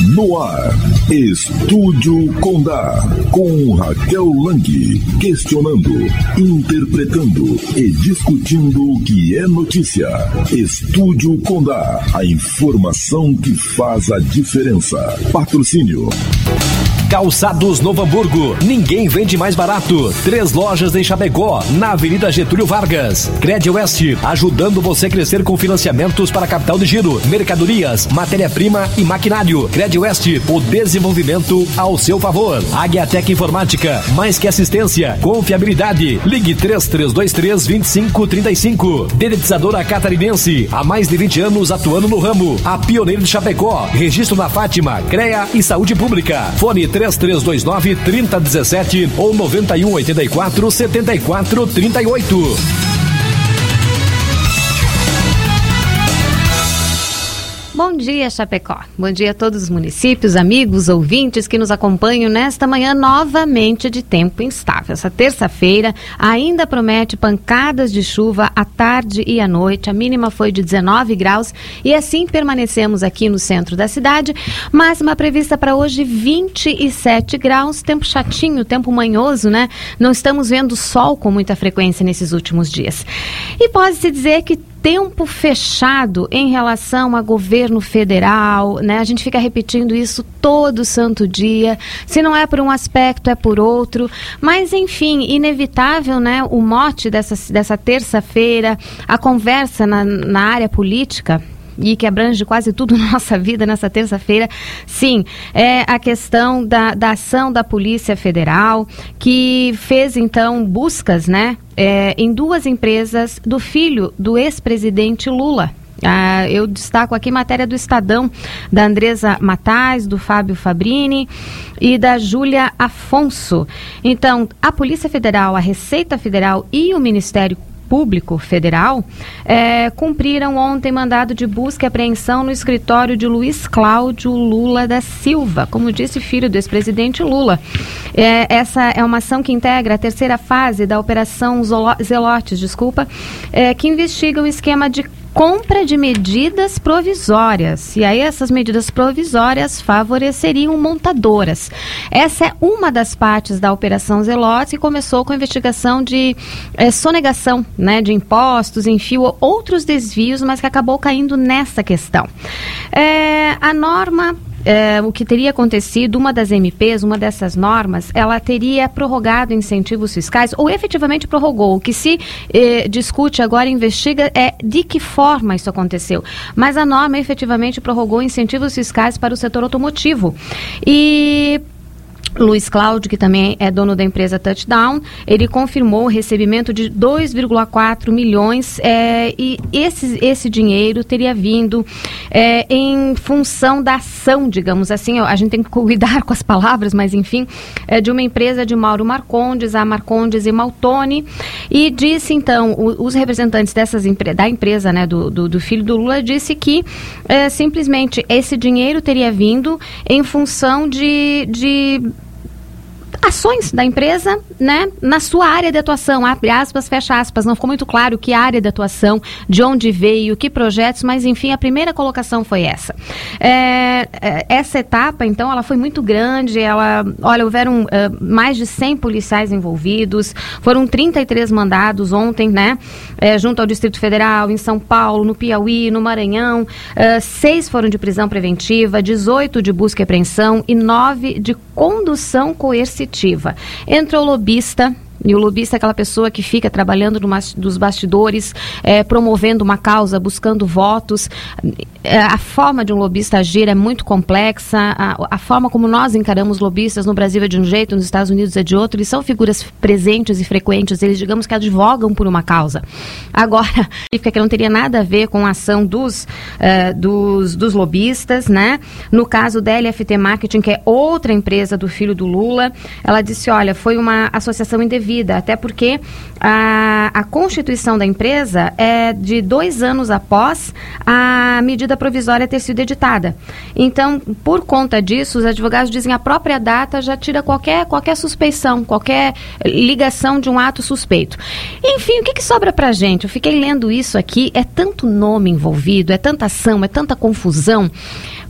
No ar, Estúdio Condá, com Raquel Lang, questionando, interpretando e discutindo o que é notícia. Estúdio Condá, a informação que faz a diferença. Patrocínio Calçados Novo Hamburgo, ninguém vende mais barato. 3 lojas em Chapecó, na Avenida Getúlio Vargas. Credwest, ajudando você a crescer com financiamentos para capital de giro, mercadorias, matéria-prima e maquinário. Credwest, o desenvolvimento ao seu favor. Águiatec Informática, mais que assistência, confiabilidade. Ligue 3323-2535. Dedetizadora Catarinense, há mais de 20 anos atuando no ramo. A pioneira de Chapecó, registro na Fátima, CREA e Saúde Pública. Fone 3329-3017 ou 9184-7438. Bom dia, Chapecó. Bom dia a todos os municípios, amigos, ouvintes que nos acompanham nesta manhã novamente de tempo instável. Essa terça-feira ainda promete pancadas de chuva à tarde e à noite. A mínima foi de 19 graus e assim permanecemos aqui no centro da cidade. Máxima prevista para hoje 27 graus. Tempo chatinho, tempo manhoso, né? Não estamos vendo sol com muita frequência nesses últimos dias. E pode-se dizer que tempo fechado em relação a governo federal, né? A gente fica repetindo isso todo santo dia. Se não é por um aspecto, é por outro. Mas, enfim, inevitável, né? O mote dessa terça-feira, a conversa na área política, e que abrange quase tudo na nossa vida nessa terça-feira, sim, é a questão da ação da Polícia Federal, que fez, então, buscas, né, em 2 empresas do filho do ex-presidente Lula. Eu destaco aqui matéria do Estadão, da Andresa Matais, do Fábio Fabrini e da Júlia Afonso. Então, a Polícia Federal, a Receita Federal e o Ministério Público Federal cumpriram ontem mandado de busca e apreensão no escritório de Luiz Cláudio Lula da Silva, como disse, filho do ex-presidente Lula. Essa é uma ação que integra a terceira fase da Operação Zelotes, que investiga o esquema de compra de medidas provisórias. E aí essas medidas provisórias favoreceriam montadoras. Essa é uma das partes da Operação Zelotes, que começou com a investigação de sonegação, né, de impostos, enfim, outros desvios, mas que acabou caindo nessa questão. A norma... o que teria acontecido, uma das MPs, uma dessas normas, ela teria prorrogado incentivos fiscais, ou efetivamente prorrogou. O que se discute agora, investiga, é de que forma isso aconteceu. Mas a norma efetivamente prorrogou incentivos fiscais para o setor automotivo. E Luiz Cláudio, que também é dono da empresa Touchdown, ele confirmou o recebimento de 2,4 milhões e esse dinheiro teria vindo em função da ação, digamos assim, a gente tem que cuidar com as palavras, mas enfim, de uma empresa de Mauro Marcondes, a Marcondes e Maltoni, e disse então, os representantes da empresa, né, do filho do Lula, disse que simplesmente esse dinheiro teria vindo em função de ações da empresa, né, na sua área de atuação, abre aspas, fecha aspas, não ficou muito claro que área de atuação, de onde veio, que projetos, mas enfim, a primeira colocação foi essa. Essa etapa, então, ela foi muito grande, houveram mais de 100 policiais envolvidos, foram 33 mandados ontem, né, junto ao Distrito Federal, em São Paulo, no Piauí, no Maranhão, 6 foram de prisão preventiva, 18 de busca e apreensão e 9 de condução coercitiva. Entrou o lobista, e o lobista é aquela pessoa que fica trabalhando dos bastidores, promovendo uma causa, buscando votos. A forma de um lobista agir é muito complexa, a forma como nós encaramos lobistas no Brasil é de um jeito, nos Estados Unidos é de outro, eles são figuras presentes e frequentes, eles, digamos que advogam por uma causa. Agora, que não teria nada a ver com a ação dos lobistas, né? No caso da LFT Marketing, que é outra empresa do filho do Lula, ela disse, olha, foi uma associação indevida, até porque a constituição da empresa é de 2 anos após a medida provisória ter sido editada. Então, por conta disso, os advogados dizem que a própria data já tira qualquer suspeição, qualquer ligação de um ato suspeito. Enfim, o que sobra pra gente? Eu fiquei lendo isso aqui, é tanto nome envolvido, é tanta ação, é tanta confusão.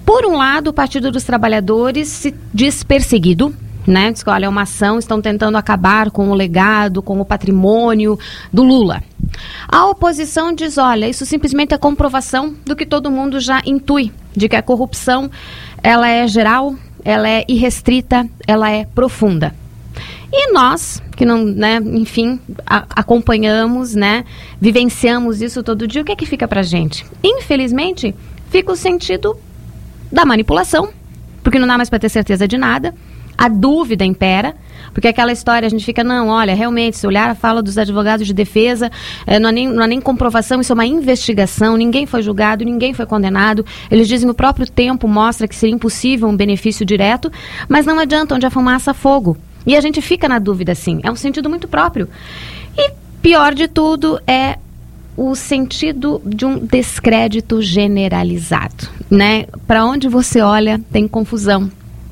Por um lado, o Partido dos Trabalhadores se diz perseguido, né? Diz que, olha, é uma ação, estão tentando acabar com o legado, com o patrimônio do Lula. A oposição diz, olha, isso simplesmente é comprovação do que todo mundo já intui, de que a corrupção, ela é geral, ela é irrestrita, ela é profunda. E nós, que não, né, enfim, acompanhamos, né, vivenciamos isso todo dia, o que é que fica pra gente? Infelizmente, fica o sentido da manipulação, porque não dá mais para ter certeza de nada, a dúvida impera, porque aquela história a gente fica, não, olha, realmente, se olhar a fala dos advogados de defesa, não há nem comprovação, isso é uma investigação, ninguém foi julgado, ninguém foi condenado, eles dizem o próprio tempo mostra que seria impossível um benefício direto, mas não adianta, onde a fumaça há fogo. E a gente fica na dúvida, sim, é um sentido muito próprio. E pior de tudo é o sentido de um descrédito generalizado, né? Para onde você olha, tem confusão.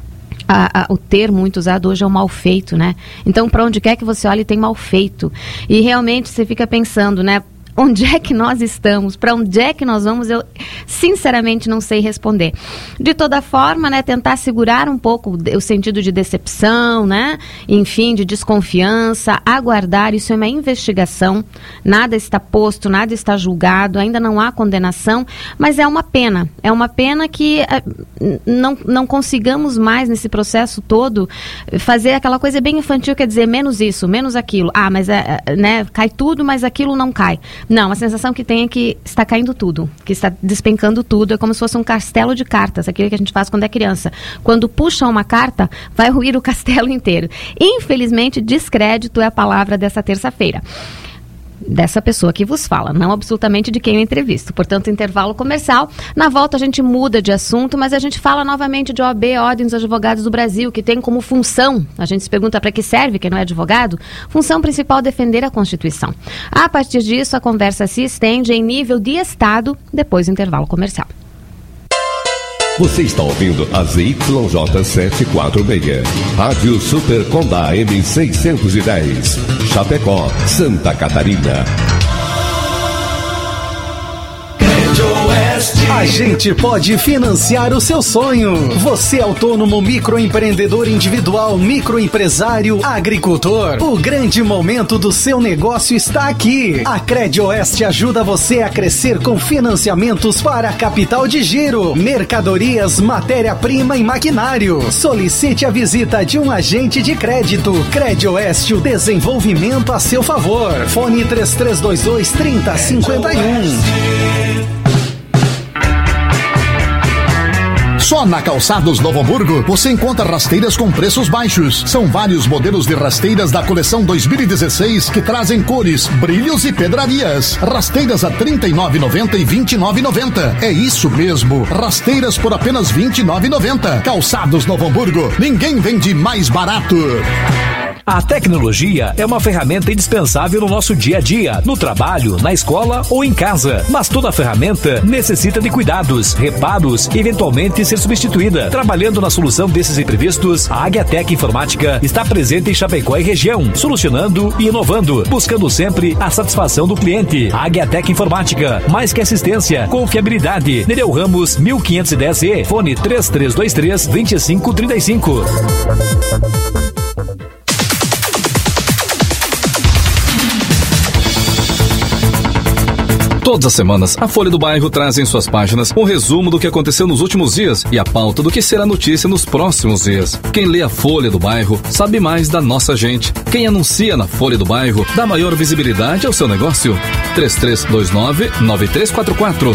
O termo muito usado hoje é o mal feito, né? Então, para onde quer que você olhe, tem mal feito. E realmente você fica pensando, né? Onde é que nós estamos? Para onde é que nós vamos? Eu, sinceramente, não sei responder. De toda forma, né, tentar segurar um pouco o sentido de decepção, né? Enfim, de desconfiança, aguardar. Isso é uma investigação. Nada está posto, nada está julgado, ainda não há condenação, mas é uma pena. É uma pena que não consigamos mais, nesse processo todo, fazer aquela coisa bem infantil, quer dizer, menos isso, menos aquilo. Ah, mas né, cai tudo, mas aquilo não cai. Não, a sensação que tem é que está caindo tudo, que está despencando tudo, é como se fosse um castelo de cartas, aquilo que a gente faz quando é criança. Quando puxa uma carta, vai ruir o castelo inteiro. Infelizmente, descrédito é a palavra dessa terça-feira. Dessa pessoa que vos fala, não absolutamente de quem eu entrevisto. Portanto, intervalo comercial. Na volta a gente muda de assunto, mas a gente fala novamente de OAB, Ordem dos Advogados do Brasil, que tem como função, a gente se pergunta para que serve, quem não é advogado, função principal defender a Constituição. A partir disso, a conversa se estende em nível de Estado, depois do intervalo comercial. Você está ouvindo a ZYJ 746, Rádio Super Condá M610, Chapecó, Santa Catarina. A gente pode financiar o seu sonho. Você é autônomo, microempreendedor individual, microempresário, agricultor. O grande momento do seu negócio está aqui. A CredOeste ajuda você a crescer com financiamentos para capital de giro, mercadorias, matéria-prima e maquinário. Solicite a visita de um agente de crédito. CredOeste, o desenvolvimento a seu favor. Fone 3322-3051. Só na Calçados Novo Hamburgo você encontra rasteiras com preços baixos. São vários modelos de rasteiras da coleção 2016 que trazem cores, brilhos e pedrarias. Rasteiras a R$ 39,90 e R$ 29,90. É isso mesmo, rasteiras por apenas R$ 29,90. Calçados Novo Hamburgo, ninguém vende mais barato. A tecnologia é uma ferramenta indispensável no nosso dia a dia, no trabalho, na escola ou em casa. Mas toda ferramenta necessita de cuidados, reparos e eventualmente ser substituída. Trabalhando na solução desses imprevistos, a Águiatec Informática está presente em Chapecó e região, solucionando e inovando, buscando sempre a satisfação do cliente. A Águiatec Informática, mais que assistência, confiabilidade. Nereu Ramos, 1510E, fone 3323-2535. Todas as semanas, a Folha do Bairro traz em suas páginas um resumo do que aconteceu nos últimos dias e a pauta do que será notícia nos próximos dias. Quem lê a Folha do Bairro sabe mais da nossa gente. Quem anuncia na Folha do Bairro dá maior visibilidade ao seu negócio. 3329-9344.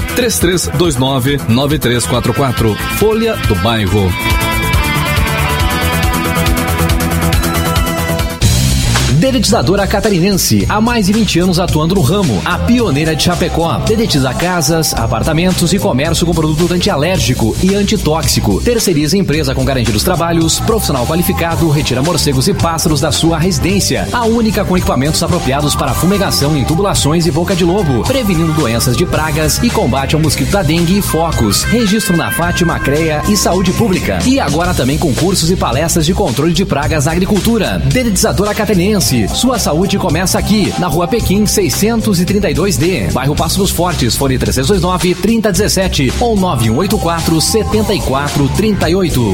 3329-9344. Folha do Bairro. Dedetizadora Catarinense, há mais de 20 anos atuando no ramo, a pioneira de Chapecó. Dedetiza casas, apartamentos e comércio com produto antialérgico e antitóxico. Terceiriza empresa com garantia dos trabalhos, profissional qualificado, retira morcegos e pássaros da sua residência. A única com equipamentos apropriados para fumigação em tubulações e boca de lobo, prevenindo doenças de pragas e combate ao mosquito da dengue e focos. Registro na Fátima, CREA e Saúde Pública. E agora também com cursos e palestras de controle de pragas na agricultura. Dedetizadora Catarinense, Catarinense. Sua saúde começa aqui, na Rua Pequim 632D, bairro Passo dos Fortes, fone 3329-3017 ou 9184-7438.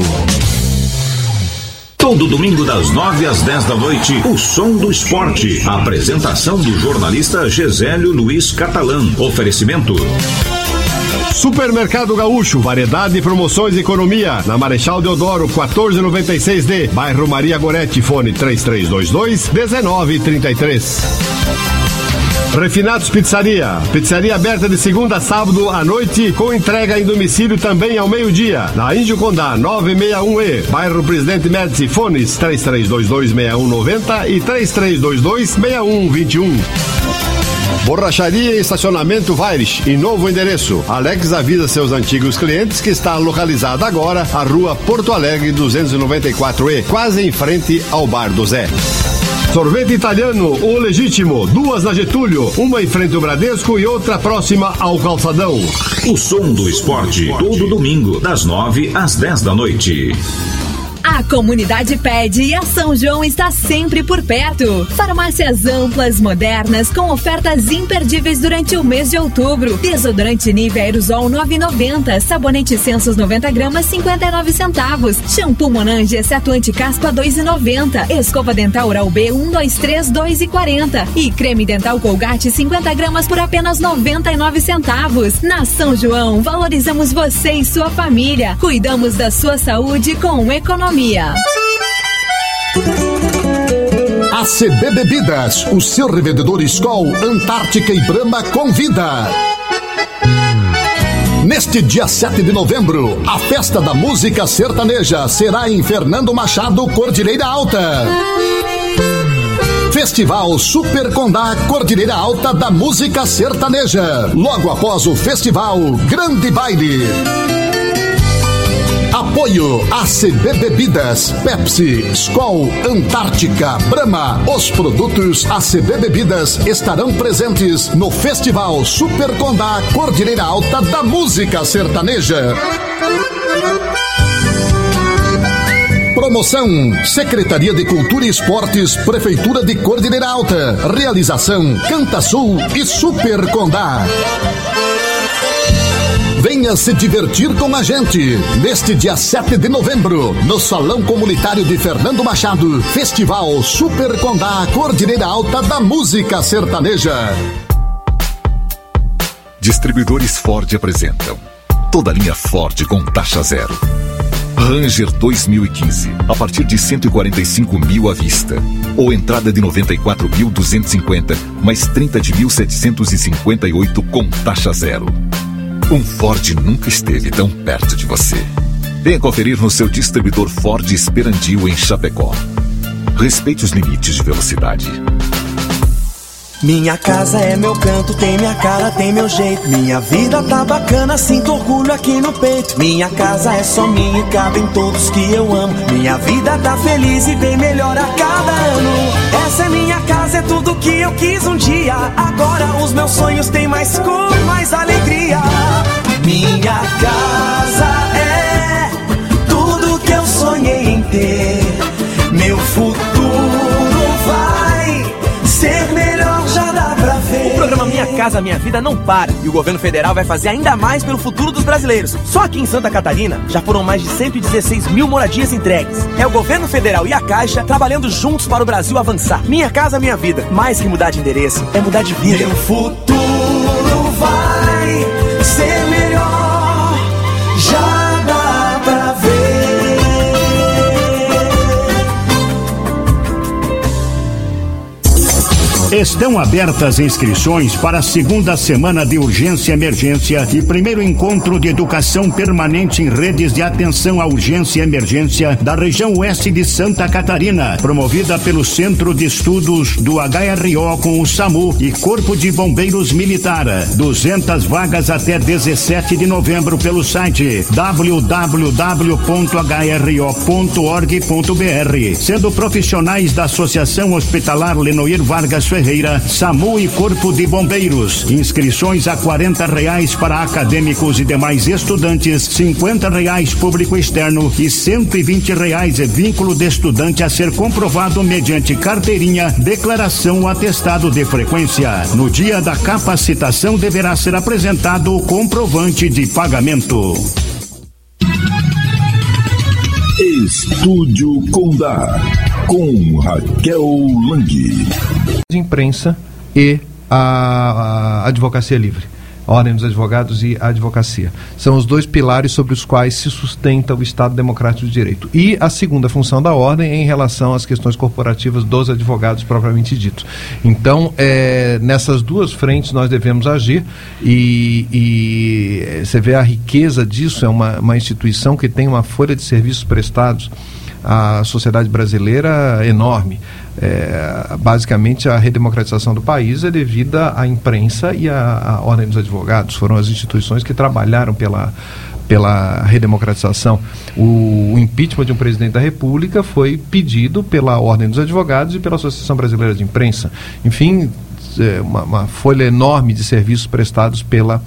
Todo domingo das 9 às 10 da noite, o Som do Esporte. A apresentação do jornalista Gesélio Luiz Catalã. Oferecimento Supermercado Gaúcho, variedade, promoções e economia. Na Marechal Deodoro, 1496D, bairro Maria Goretti, fone 3322-1933. Refinados Pizzaria. Pizzaria aberta de segunda a sábado à noite, com entrega em domicílio também ao meio-dia. Na Índio Condá, 961E, bairro Presidente Médici, fones 3322-6190 e 3322-6121. Borracharia e estacionamento Vaires, em novo endereço. Alex avisa seus antigos clientes que está localizada agora a rua Porto Alegre 294E, quase em frente ao Bar do Zé. Sorvete italiano, o legítimo, 2 na Getúlio, uma em frente ao Bradesco e outra próxima ao Calçadão. O Som do Esporte, todo domingo, das 9 às 10 da noite. A comunidade pede e a São João está sempre por perto. Farmácias amplas, modernas, com ofertas imperdíveis durante o mês de outubro. Desodorante Nivea Aerosol 9,90. Sabonete Sensos 90 gramas 59 centavos. Shampoo Monange exceto anticaspa 2,90. Escova dental Oral B 123 2,40. E creme dental Colgate 50 gramas por apenas 99 centavos. Na São João, valorizamos você e sua família. Cuidamos da sua saúde com economia. ACB Bebidas, o seu revendedor Skol, Antártica e Brahma convida. Neste dia 7 de novembro, a festa da música sertaneja será em Fernando Machado, Cordilheira Alta. Festival Super Condá Cordilheira Alta da Música Sertaneja. Logo após o festival, grande baile. Apoio ACB Bebidas, Pepsi, Skol, Antártica, Brahma. Os produtos ACB Bebidas estarão presentes no Festival Super Condá Cordilheira Alta da Música Sertaneja. Promoção Secretaria de Cultura e Esportes, Prefeitura de Cordilheira Alta. Realização Canta Sul e Super Condá. Venha se divertir com a gente neste dia 7 de novembro, no Salão Comunitário de Fernando Machado, Festival Super Condá Cordilheira Alta da Música Sertaneja. Distribuidores Ford apresentam toda a linha Ford com taxa zero. Ranger 2015, a partir de 145 mil à vista. Ou entrada de 94.250, mais 30 de 1.758 com taxa zero. Um Ford nunca esteve tão perto de você. Venha conferir no seu distribuidor Ford Esperandio em Chapecó. Respeite os limites de velocidade. Minha casa é meu canto, tem minha cara, tem meu jeito. Minha vida tá bacana, sinto orgulho aqui no peito. Minha casa é só minha e cabem todos que eu amo. Minha vida tá feliz e bem melhor a cada ano. Essa é minha casa, é tudo que eu quis um dia. Agora os meus sonhos têm mais cor, mais alegria. Minha casa é tudo que eu sonhei em ter. Meu futuro vai ser melhor, já dá pra ver. O programa Minha Casa Minha Vida não para e o governo federal vai fazer ainda mais pelo futuro dos brasileiros. Só aqui em Santa Catarina já foram mais de 116 mil moradias entregues. É o governo federal e a Caixa trabalhando juntos para o Brasil avançar. Minha Casa Minha Vida. Mais que mudar de endereço, é mudar de vida. Meu futuro vai ser melhor, já dá pra ver. Estão abertas inscrições para a segunda semana de urgência e emergência e primeiro encontro de educação permanente em redes de atenção à urgência e emergência da região oeste de Santa Catarina, promovida pelo Centro de Estudos do HRO com o SAMU e Corpo de Bombeiros Militar. 200 vagas até 17 de novembro pelo site www.hro.org.br, sendo profissionais da Associação Hospitalar Lenoir Vargas Ferreira, carreira, SAMU e Corpo de Bombeiros. Inscrições a R$40 para acadêmicos e demais estudantes, R$50 público externo e R$120 é vínculo de estudante a ser comprovado mediante carteirinha, declaração ou atestado de frequência. No dia da capacitação deverá ser apresentado o comprovante de pagamento. Estúdio Condá, com Raquel Lang. De imprensa e a Advocacia Livre, a Ordem dos Advogados e a Advocacia. São os dois pilares sobre os quais se sustenta o Estado Democrático de Direito. E a segunda função da Ordem é em relação às questões corporativas dos advogados propriamente ditos. Então, nessas duas frentes nós devemos agir e você vê a riqueza disso. É uma instituição que tem uma folha de serviços prestados à sociedade brasileira enorme. Basicamente a redemocratização do país é devida à imprensa e à Ordem dos Advogados. Foram as instituições que trabalharam pela redemocratização. O impeachment de um presidente da República foi pedido pela Ordem dos Advogados e pela Associação Brasileira de Imprensa. Enfim, uma folha enorme de serviços prestados pela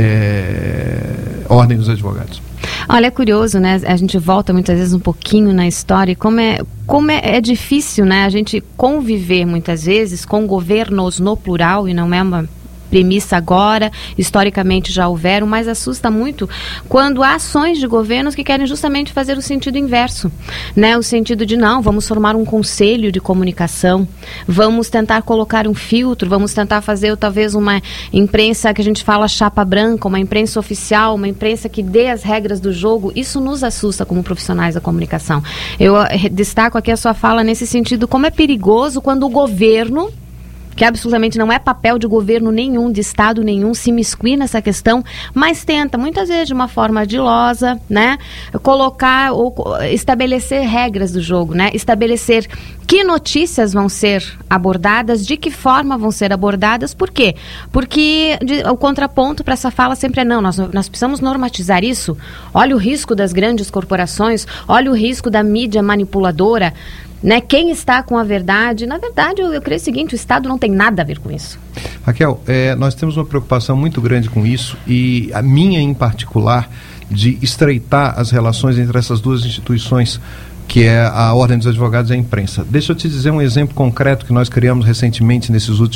Ordem dos Advogados. Olha, é curioso, né? A gente volta muitas vezes um pouquinho na história e como é difícil, né? A gente conviver muitas vezes com governos no plural, e não é uma premissa agora, historicamente já houveram, mas assusta muito quando há ações de governos que querem justamente fazer o sentido inverso, né? O sentido de não, vamos formar um conselho de comunicação, vamos tentar colocar um filtro, vamos tentar fazer talvez uma imprensa que a gente fala chapa branca, uma imprensa oficial, uma imprensa que dê as regras do jogo. Isso nos assusta como profissionais da comunicação. Eu destaco aqui a sua fala nesse sentido, como é perigoso quando o governo, que absolutamente não é papel de governo nenhum, de Estado nenhum, se miscuir nessa questão, mas tenta, muitas vezes de uma forma ardilosa, né, colocar ou estabelecer regras do jogo, né, estabelecer que notícias vão ser abordadas, de que forma vão ser abordadas. Por quê? Porque o contraponto para essa fala sempre é não, nós precisamos normatizar isso. Olha o risco das grandes corporações, olha o risco da mídia manipuladora, né? Quem está com a verdade? Na verdade, eu creio o seguinte, o Estado não tem nada a ver com isso. Raquel, nós temos uma preocupação muito grande com isso, e a minha em particular, de estreitar as relações entre essas duas instituições, que é a Ordem dos Advogados e a imprensa. Deixa eu te dizer um exemplo concreto que nós criamos recentemente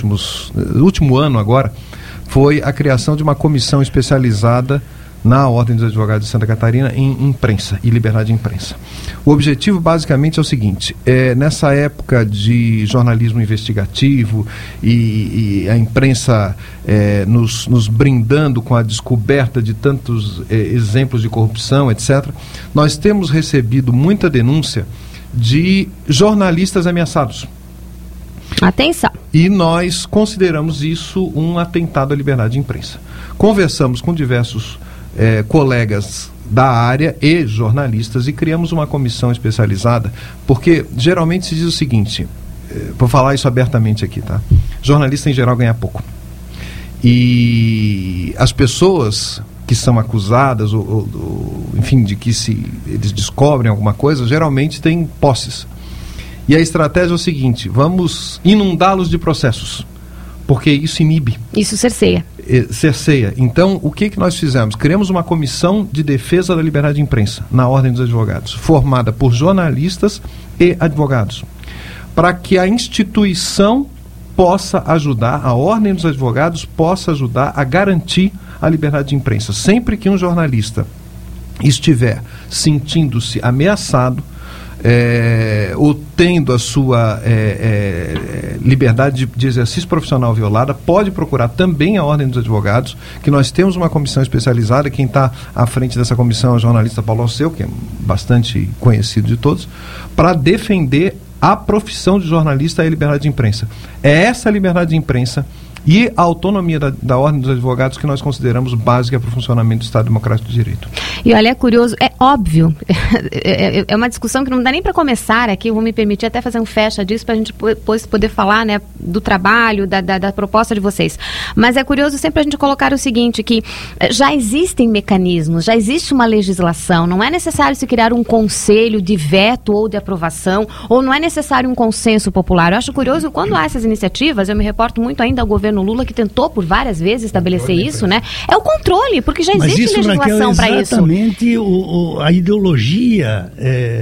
no último ano agora, foi a criação de uma comissão especializada na Ordem dos Advogados de Santa Catarina em imprensa e liberdade de imprensa. O objetivo basicamente é o seguinte: nessa época de jornalismo investigativo e a imprensa nos brindando com a descoberta de tantos exemplos de corrupção, etc., nós temos recebido muita denúncia de jornalistas ameaçados. Atenção. E nós consideramos isso um atentado à liberdade de imprensa. Conversamos com diversos colegas da área e jornalistas e criamos uma comissão especializada, porque geralmente se diz o seguinte, vou falar isso abertamente aqui, tá? Jornalista em geral ganha pouco. E as pessoas que são acusadas, enfim, de que eles descobrem alguma coisa, geralmente têm posses. E a estratégia é o seguinte: vamos inundá-los de processos, porque isso inibe. Isso cerceia. Cerceia. Então, o que nós fizemos? Criamos uma comissão de defesa da liberdade de imprensa na Ordem dos Advogados, formada por jornalistas e advogados, para que a instituição possa ajudar, a Ordem dos Advogados possa ajudar a garantir a liberdade de imprensa. Sempre que um jornalista estiver sentindo-se ameaçado, ou tendo a sua liberdade de exercício profissional violada, pode procurar também a Ordem dos Advogados, que nós temos uma comissão especializada. Quem está à frente dessa comissão é o jornalista Paulo Alceu, que é bastante conhecido de todos, para defender a profissão de jornalista e a liberdade de imprensa. É essa liberdade de imprensa E a autonomia da Ordem dos Advogados, que nós consideramos básica para o funcionamento do Estado Democrático de Direito. E olha, é curioso, é óbvio, é uma discussão que não dá nem para começar aqui, eu vou me permitir até fazer um fecha disso para a gente depois poder falar, né, do trabalho, da proposta de vocês. Mas é curioso sempre a gente colocar o seguinte, que já existem mecanismos, já existe uma legislação, não é necessário se criar um conselho de veto ou de aprovação, ou não é necessário um consenso popular. Eu acho curioso, quando há essas iniciativas, eu me reporto muito ainda ao governo Lula, que tentou por várias vezes estabelecer isso, né? É o controle, porque já existe legislação para isso. Exatamente a ideologia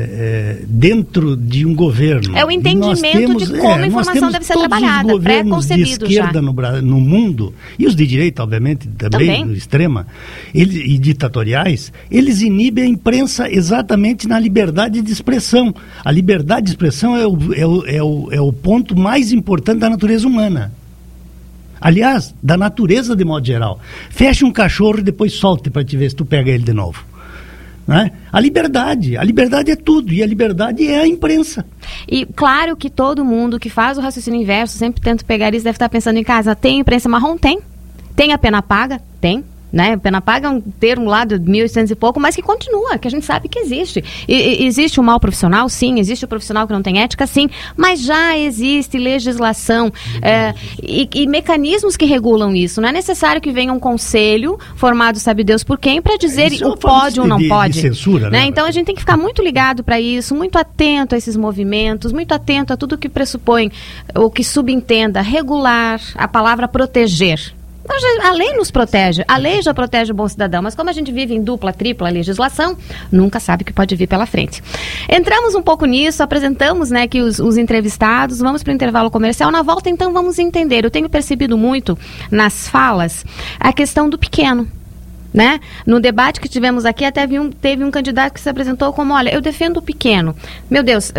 dentro de um governo. É o entendimento de como a informação deve ser trabalhada, pré-concebido de esquerda já. No mundo, e os de direita, obviamente, também. No extrema, e ditatoriais, eles inibem a imprensa exatamente na liberdade de expressão. A liberdade de expressão é o ponto mais importante da natureza humana. Aliás, da natureza de modo geral. Fecha um cachorro e depois solte para te ver se tu pega ele de novo. Né? A liberdade é tudo, e a liberdade é a imprensa. E claro que todo mundo que faz o raciocínio inverso, sempre tenta pegar isso, deve estar pensando em casa, tem imprensa marrom? Tem. Tem a pena paga? Tem. Né? Pena paga é um termo lá de 1800 e pouco, mas que continua, que a gente sabe que existe. Existe o mau profissional, sim, existe o profissional que não tem ética, sim, mas já existe legislação e mecanismos que regulam isso. Não é necessário que venha um conselho formado, sabe Deus por quem, para dizer o pode ou não pode. De censura, né? Então a gente tem que ficar muito ligado para isso, muito atento a esses movimentos, muito atento a tudo que pressupõe, ou que subentenda, regular, a palavra proteger. A lei nos protege, a lei já protege o bom cidadão, mas como a gente vive em dupla, tripla legislação, nunca sabe o que pode vir pela frente. Entramos um pouco nisso, apresentamos, né, aqui os entrevistados, vamos para o intervalo comercial. Na volta, então, vamos entender. Eu tenho percebido muito nas falas a questão do pequeno. Né? No debate que tivemos aqui, até teve um candidato que se apresentou como, olha, eu defendo o pequeno. Meu Deus,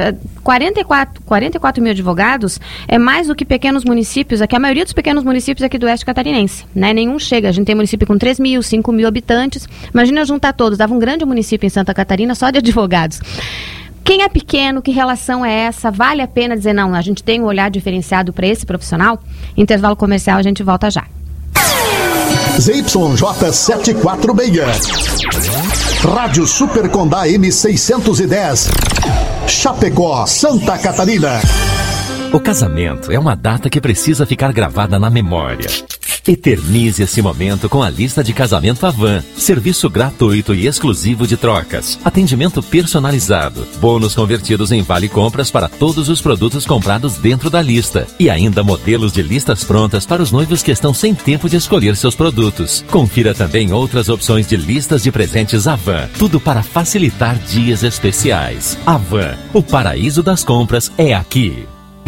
44 mil advogados é mais do que pequenos municípios, aqui a maioria dos pequenos municípios aqui do Oeste Catarinense, né? Nenhum chega, a gente tem município com 3 mil, 5 mil habitantes, imagina juntar todos, dava um grande município em Santa Catarina só de advogados. Quem é pequeno, que relação é essa? Vale a pena dizer, não, a gente tem um olhar diferenciado para esse profissional? Intervalo comercial, a gente volta já. ZYJ 746. Rádio Super Condá M610. Chapecó, Santa Catarina. O casamento é uma data que precisa ficar gravada na memória. Eternize esse momento com a lista de casamento Avan. Serviço gratuito e exclusivo de trocas. Atendimento personalizado. Bônus convertidos em vale compras para todos os produtos comprados dentro da lista. E ainda modelos de listas prontas para os noivos que estão sem tempo de escolher seus produtos. Confira também outras opções de listas de presentes Avan. Tudo para facilitar dias especiais. Avan, o paraíso das compras é aqui.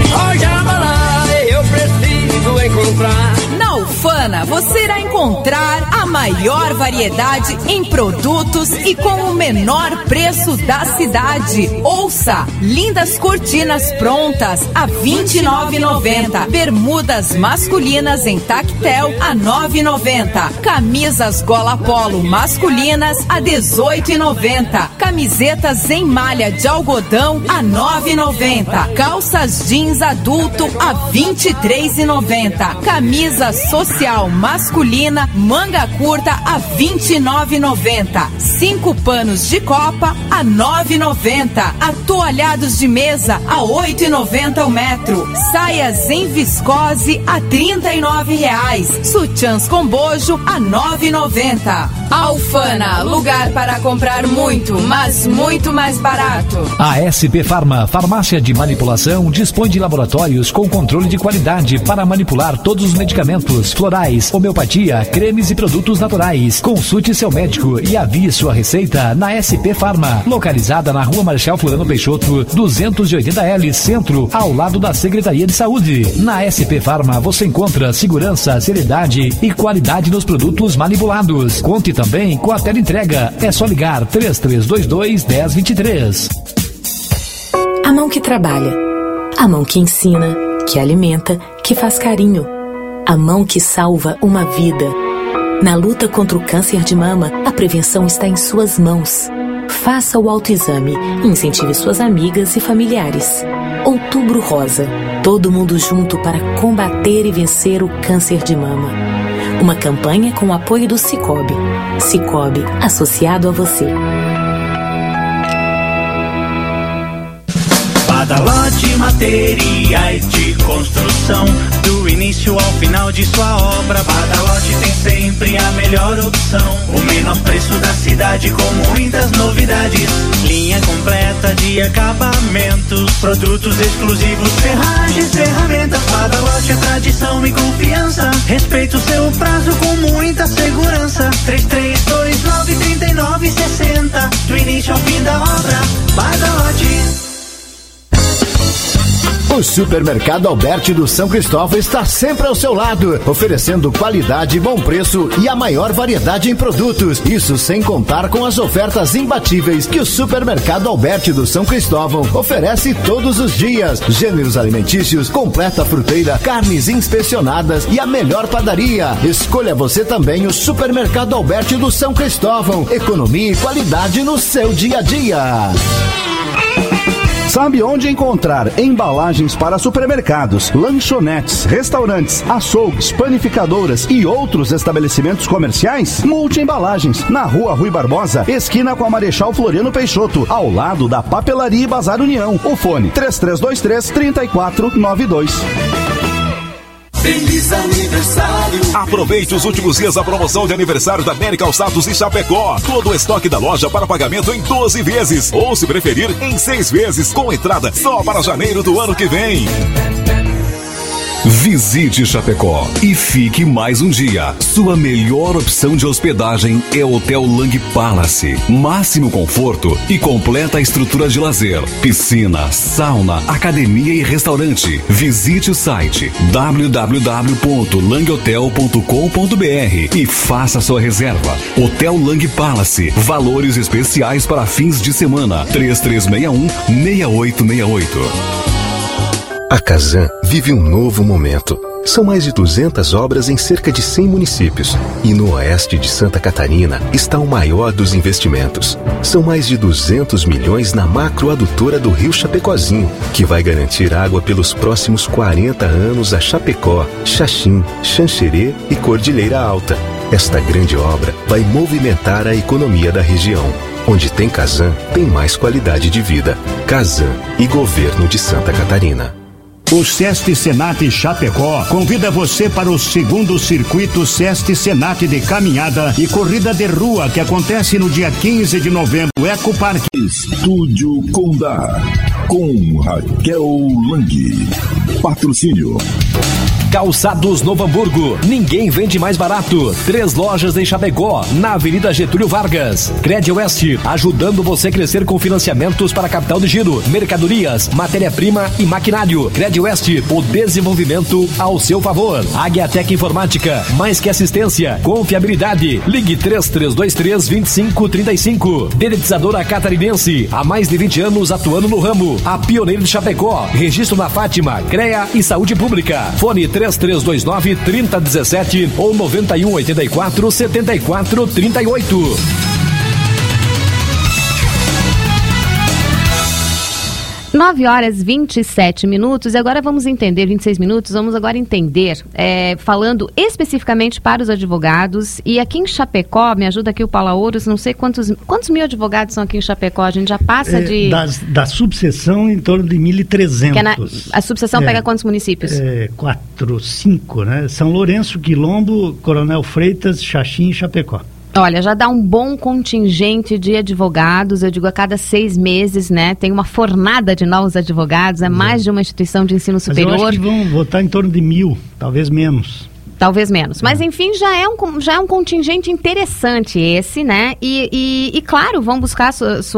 Eu preciso encontrar. Na Ufana, você irá encontrar a maior variedade em produtos e com o menor preço da cidade. Ouça! Lindas cortinas prontas a R$ 29,90. Bermudas masculinas em tactel a R$ 9,90. Camisas gola polo masculinas a R$ 18,90. Camisetas em malha de algodão a R$ 9,90. Calças jeans adulto a R$ 23,90. Camisa social masculina, manga curta a R$ 29,90. 5 panos de copa a R$ 9,90. Atoalhados de mesa a R$ 8,90 o metro. Saias em viscose a R$ 39,00. Sutiãs com bojo a R$ 9,90. Alfana, lugar para comprar muito, mas muito mais barato. A SP Farma, farmácia de manipulação, dispõe de laboratórios com controle de qualidade para manipular todos os medicamentos, florais, homeopatia, cremes e produtos naturais. Consulte seu médico e avie sua receita na SP Farma, localizada na Rua Marechal Floriano Peixoto, 280L, Centro, ao lado da Secretaria de Saúde. Na SP Farma você encontra segurança, seriedade e qualidade nos produtos manipulados. Conte também com a teleentrega. É só ligar 3322-1023. A mão que trabalha, a mão que ensina, que alimenta, que faz carinho, a mão que salva uma vida. Na luta contra o câncer de mama, a prevenção está em suas mãos. Faça o autoexame e incentive suas amigas e familiares. Outubro Rosa. Todo mundo junto para combater e vencer o câncer de mama. Uma campanha com o apoio do Sicoob. Sicoob, associado a você. Badalote Materiais de Construção, do início ao final de sua obra, Badalote tem sempre a melhor opção. O menor preço da cidade com muitas novidades. Linha completa de acabamentos, produtos exclusivos, ferragens, ferramentas. Badalote é tradição e confiança. Respeita o seu prazo com muita segurança. 3329-3960, do início ao fim da obra, Badalote. O Supermercado Alberti do São Cristóvão está sempre ao seu lado, oferecendo qualidade, bom preço e a maior variedade em produtos. Isso sem contar com as ofertas imbatíveis que o Supermercado Alberti do São Cristóvão oferece todos os dias. Gêneros alimentícios, completa fruteira, carnes inspecionadas e a melhor padaria. Escolha você também o Supermercado Alberti do São Cristóvão. Economia e qualidade no seu dia a dia. Sabe onde encontrar embalagens para supermercados, lanchonetes, restaurantes, açougues, panificadoras e outros estabelecimentos comerciais? Multi Embalagens, na Rua Rui Barbosa, esquina com a Marechal Floriano Peixoto, ao lado da Papelaria e Bazar União. O fone 3323-3492. Feliz aniversário! Aproveite os últimos dias da promoção de aniversário da Meri Calçados e Chapecó. Todo o estoque da loja para pagamento em 12 vezes. Ou, se preferir, em 6 vezes, com entrada só para janeiro do ano que vem. Visite Chapecó e fique mais um dia. Sua melhor opção de hospedagem é o Hotel Lang Palace. Máximo conforto e completa estrutura de lazer, piscina, sauna, academia e restaurante. Visite o site www.langhotel.com.br e faça sua reserva. Hotel Lang Palace. Valores especiais para fins de semana. 3361-6868. A Casan vive um novo momento. São mais de 200 obras em cerca de 100 municípios. E no oeste de Santa Catarina está o maior dos investimentos. São mais de 200 milhões na macroadutora do Rio Chapecozinho, que vai garantir água pelos próximos 40 anos a Chapecó, Xaxim, Xanxerê e Cordilheira Alta. Esta grande obra vai movimentar a economia da região. Onde tem Casan, tem mais qualidade de vida. Casan e Governo de Santa Catarina. O Sesc Senat Chapecó convida você para o 2º Circuito Sesc Senat de Caminhada e Corrida de Rua, que acontece no dia 15 de novembro, Eco Parque. Estúdio Condá, com Raquel Lang. Patrocínio. Calçados Novo Hamburgo, ninguém vende mais barato. 3 lojas em Chapecó, na Avenida Getúlio Vargas. Crédito Oeste, ajudando você a crescer com financiamentos para capital de giro, mercadorias, matéria-prima e maquinário. Crédito Oeste, o desenvolvimento ao seu favor. Águiatec Informática, mais que assistência, confiabilidade. Ligue 3323-2535. Dedetizadora Catarinense, há mais de 20 anos atuando no ramo. A pioneira de Chapecó, registro na Fátima, CREA e Saúde Pública. Fone 3329-3017 ou 9184-7438. 9h27 e agora vamos entender, 26 minutos, vamos agora entender, falando especificamente para os advogados, e aqui em Chapecó, me ajuda aqui o Paula Ouros, não sei quantos mil advogados são aqui em Chapecó, a gente já passa de... Da subseção em torno de 1.300. A subseção pega quantos municípios? 4, 5, né? São Lourenço, Quilombo, Coronel Freitas, Xaxim e Chapecó. Olha, já dá um bom contingente de advogados, eu digo a cada 6 meses, né? Tem uma fornada de novos advogados, mais de uma instituição de ensino superior. Mas eu acho que vão votar em torno de 1.000, talvez menos. Talvez menos. Mas, enfim, já é um contingente interessante esse, né? E claro, vão buscar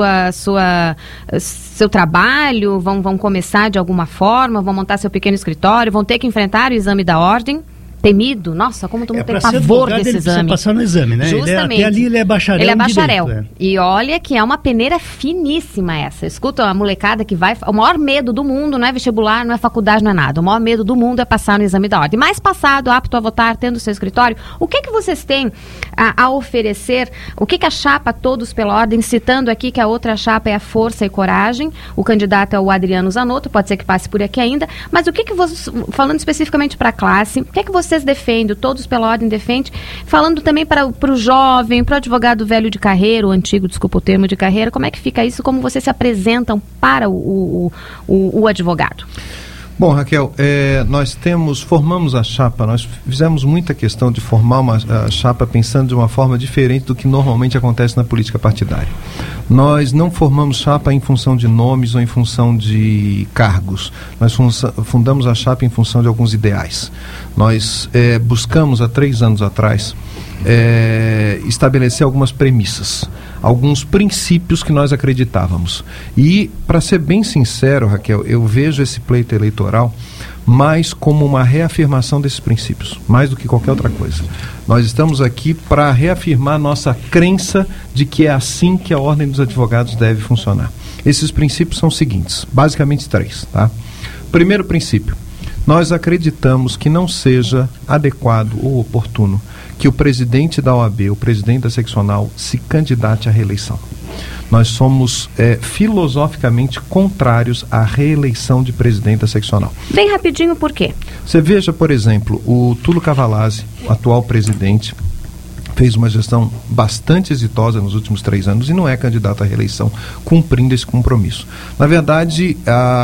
seu trabalho, vão começar de alguma forma, vão montar seu pequeno escritório, vão ter que enfrentar o exame da ordem. temido. Nossa, como todo mundo tem pavor desse exame. Ele passar no exame, né? Justamente. Até ali ele é bacharel. Ele é bacharel. Direito, E olha que é uma peneira finíssima essa. Escuta a molecada que vai... O maior medo do mundo não é vestibular, não é faculdade, não é nada. O maior medo do mundo é passar no exame da ordem. Mais passado, apto a votar, tendo seu escritório, o que vocês têm a oferecer? O que a chapa Todos pela Ordem, citando aqui que a outra chapa é a Força e Coragem, o candidato é o Adriano Zanotto, pode ser que passe por aqui ainda, mas o que vocês, falando especificamente para a classe, o que vocês defendem, Todos pela Ordem defende, falando também para o jovem, para o advogado velho de carreira, o antigo, desculpa o termo de carreira, como é que fica isso, como vocês se apresentam para o advogado? Bom, Raquel, nós formamos a chapa, nós fizemos muita questão de formar a chapa pensando de uma forma diferente do que normalmente acontece na política partidária. Nós não formamos chapa em função de nomes ou em função de cargos. Nós fundamos a chapa em função de alguns ideais. Nós buscamos, há 3 anos atrás, estabelecer algumas premissas, alguns princípios que nós acreditávamos. E, para ser bem sincero, Raquel, eu vejo esse pleito eleitoral mais como uma reafirmação desses princípios, mais do que qualquer outra coisa. Nós estamos aqui para reafirmar nossa crença de que é assim que a Ordem dos Advogados deve funcionar. Esses princípios são os seguintes, basicamente 3, tá? Primeiro princípio, nós acreditamos que não seja adequado ou oportuno que o presidente da OAB, o presidente da seccional, se candidate à reeleição. Nós somos filosoficamente contrários à reeleição de presidente da seccional. Bem rapidinho, por quê? Você veja, por exemplo, o Túlio Cavalazzi, o atual presidente, fez uma gestão bastante exitosa nos últimos 3 anos e não é candidato à reeleição, cumprindo esse compromisso. Na verdade,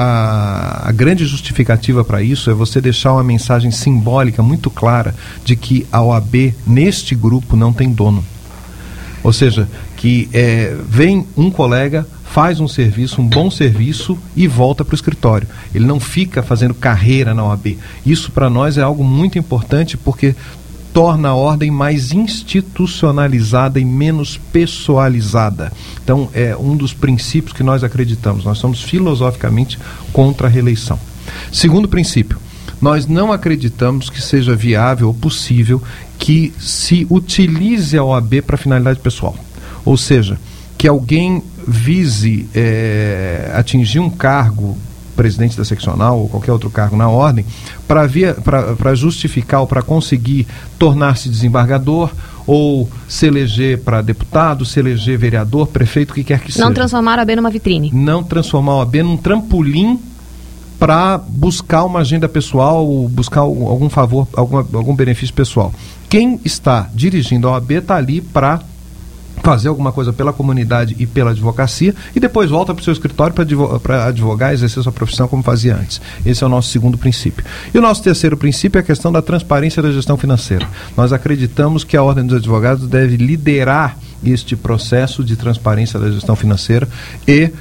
a grande justificativa para isso é você deixar uma mensagem simbólica muito clara de que a OAB, neste grupo, não tem dono. Ou seja, que vem um colega, faz um serviço, um bom serviço e volta para o escritório. Ele não fica fazendo carreira na OAB. Isso para nós é algo muito importante porque torna a ordem mais institucionalizada e menos pessoalizada. Então, é um dos princípios que nós acreditamos. Nós somos filosoficamente contra a reeleição. Segundo princípio, nós não acreditamos que seja viável ou possível que se utilize a OAB para finalidade pessoal. Ou seja, que alguém vise atingir um cargo, presidente da seccional ou qualquer outro cargo na ordem, para justificar ou para conseguir tornar-se desembargador ou se eleger para deputado, se eleger vereador, prefeito, o que quer que seja. Não transformar a OAB numa vitrine. Não transformar a OAB num trampolim para buscar uma agenda pessoal, buscar algum favor, algum benefício pessoal. Quem está dirigindo a OAB está ali para fazer alguma coisa pela comunidade e pela advocacia e depois volta para o seu escritório para advogar e exercer sua profissão como fazia antes. Esse é o nosso segundo princípio. E o nosso terceiro princípio é a questão da transparência da gestão financeira. Nós acreditamos que a Ordem dos Advogados deve liderar este processo de transparência da gestão financeira e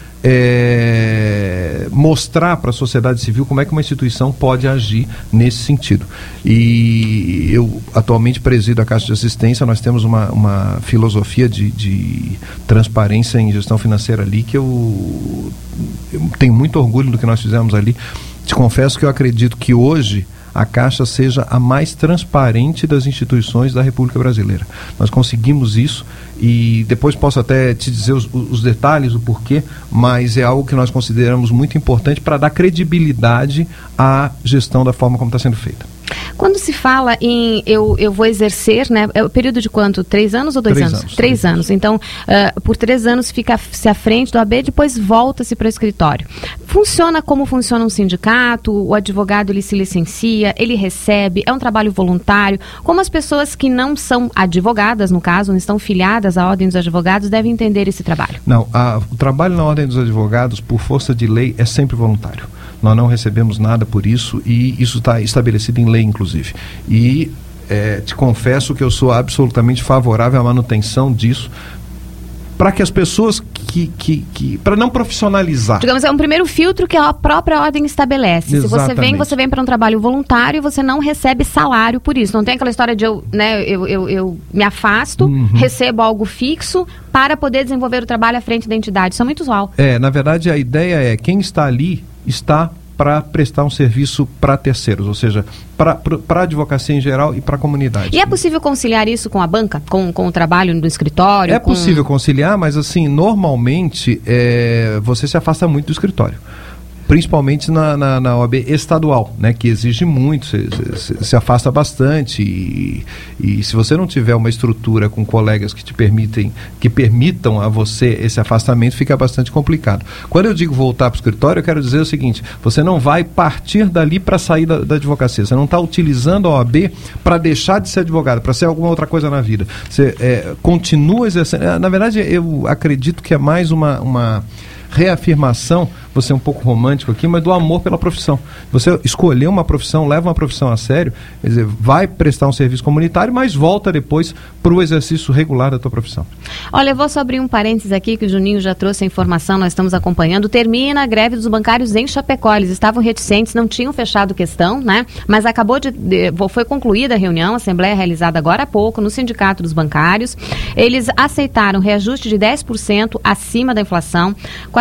mostrar para a sociedade civil como é que uma instituição pode agir nesse sentido. E eu atualmente presido a Caixa de Assistência, nós temos uma filosofia de transparência em gestão financeira ali que eu tenho muito orgulho do que nós fizemos ali. Te confesso que eu acredito que hoje a Caixa seja a mais transparente das instituições da República Brasileira. Nós conseguimos isso e depois posso até te dizer os detalhes, o porquê, mas é algo que nós consideramos muito importante para dar credibilidade à gestão da forma como está sendo feita. Quando se fala em eu vou exercer, né? É o período de quanto? 3 anos ou 2 anos? 3 anos. Então, por 3 anos fica-se à frente do AB, depois volta-se para o escritório. Funciona como funciona um sindicato, o advogado ele se licencia, ele recebe, é um trabalho voluntário. Como as pessoas que não são advogadas, no caso, não estão filiadas à Ordem dos Advogados, devem entender esse trabalho? Não, o trabalho na Ordem dos Advogados, por força de lei, é sempre voluntário. Nós não recebemos nada por isso e isso está estabelecido em lei, inclusive. E te confesso que eu sou absolutamente favorável à manutenção disso para que as pessoas para não profissionalizar. Digamos, é um primeiro filtro que a própria ordem estabelece. Exatamente. Se você vem para um trabalho voluntário, você não recebe salário por isso. Não tem aquela história de eu me afasto, recebo algo fixo para poder desenvolver o trabalho à frente da entidade. Isso é muito usual. Na verdade, a ideia é quem está ali está para prestar um serviço para terceiros, ou seja, para a advocacia em geral e para a comunidade. E é possível conciliar isso com a banca? Com o trabalho no escritório? É possível conciliar, mas assim, normalmente você se afasta muito do escritório. Principalmente na OAB estadual, né, que exige muito, se afasta bastante e se você não tiver uma estrutura com colegas que permitam a você esse afastamento, fica bastante complicado. Quando eu digo voltar para o escritório, eu quero dizer o seguinte: você não vai partir dali para sair da advocacia, você não está utilizando a OAB para deixar de ser advogado, para ser alguma outra coisa na vida. Você continua exercendo. Na verdade, eu acredito que é mais uma reafirmação, você é um pouco romântico aqui, mas do amor pela profissão. Você escolheu uma profissão, leva uma profissão a sério, quer dizer, vai prestar um serviço comunitário, mas volta depois para o exercício regular da tua profissão. Olha, eu vou só abrir um parênteses aqui, que o Juninho já trouxe a informação, nós estamos acompanhando. Termina a greve dos bancários em Chapecó. Eles estavam reticentes, não tinham fechado questão, né? Mas foi concluída a reunião, a assembleia realizada agora há pouco no Sindicato dos Bancários. Eles aceitaram reajuste de 10% acima da inflação,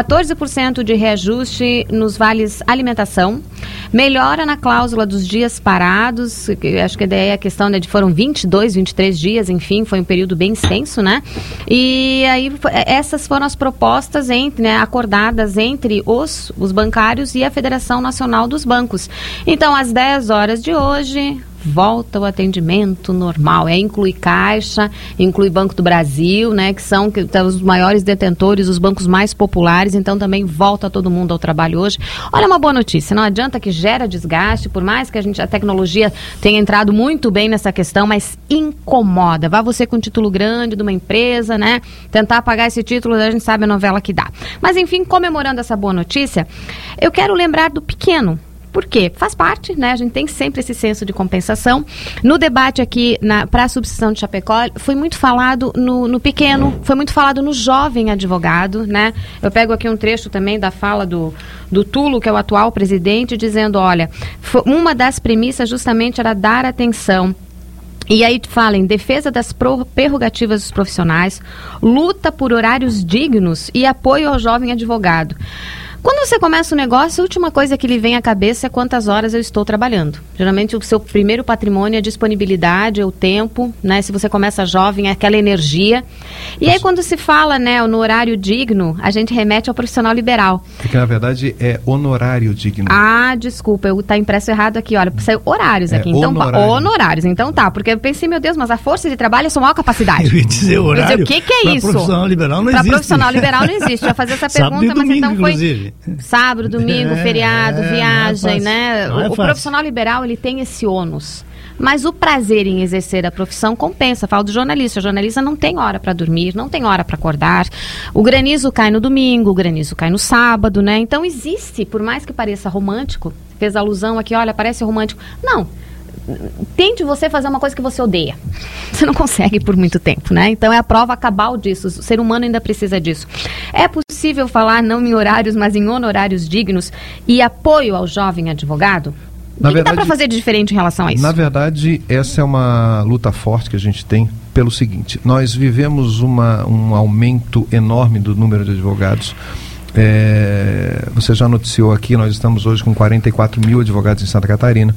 14% de reajuste nos vales alimentação, melhora na cláusula dos dias parados, acho que daí a questão foram 22, 23 dias, enfim, foi um período bem extenso, né? E aí essas foram as propostas acordadas entre os bancários e a Federação Nacional dos Bancos. Então, às 10 horas de hoje, volta o atendimento normal, inclui Caixa, inclui Banco do Brasil, né, que são os maiores detentores, os bancos mais populares, então também volta todo mundo ao trabalho hoje. Olha, uma boa notícia, não adianta que gera desgaste, por mais que a tecnologia tenha entrado muito bem nessa questão, mas incomoda. Vá você com um título grande de uma empresa, né, tentar pagar esse título, a gente sabe a novela que dá. Mas enfim, comemorando essa boa notícia, eu quero lembrar do pequeno. Por quê? Faz parte, né? A gente tem sempre esse senso de compensação. No debate aqui para a substituição de Chapecó, foi muito falado no pequeno, foi muito falado no jovem advogado, né? Eu pego aqui um trecho também da fala do Tulo, que é o atual presidente, dizendo, olha, uma das premissas justamente era dar atenção. E aí fala em defesa das prerrogativas dos profissionais, luta por horários dignos e apoio ao jovem advogado. Quando você começa o negócio, a última coisa que lhe vem à cabeça é quantas horas eu estou trabalhando. Geralmente o seu primeiro patrimônio é a disponibilidade, é o tempo, né? Se você começa jovem, é aquela energia. E aí quando se fala, né, no horário digno, a gente remete ao profissional liberal. Porque na verdade é honorário digno. Ah, desculpa, está impresso errado aqui, olha, saiu horários aqui. Então, honorários, então tá, porque eu pensei, meu Deus, mas a força de trabalho é sua maior capacidade. Eu ia dizer horário. O que é isso? Para profissional liberal não existe. Para profissional liberal não existe. Eu ia fazer essa pergunta, sábado e domingo, mas então foi inclusive. Sábado, domingo, feriado, viagem, né? O profissional liberal, ele tem esse ônus. Mas o prazer em exercer a profissão compensa. Falo do jornalista. O jornalista não tem hora para dormir, não tem hora para acordar. O granizo cai no domingo, o granizo cai no sábado, né? Então existe, por mais que pareça romântico, fez alusão aqui, olha, parece romântico. Não. Tente você fazer uma coisa que você odeia. Você não consegue por muito tempo, né? Então é a prova cabal disso. O ser humano ainda precisa disso. É possível falar não em horários, mas em honorários dignos e apoio ao jovem advogado? O que dá para fazer de diferente em relação a isso? Na verdade, essa é uma luta forte que a gente tem pelo seguinte. Nós vivemos um aumento enorme do número de advogados. Você já noticiou aqui, nós estamos hoje com 44 mil advogados em Santa Catarina.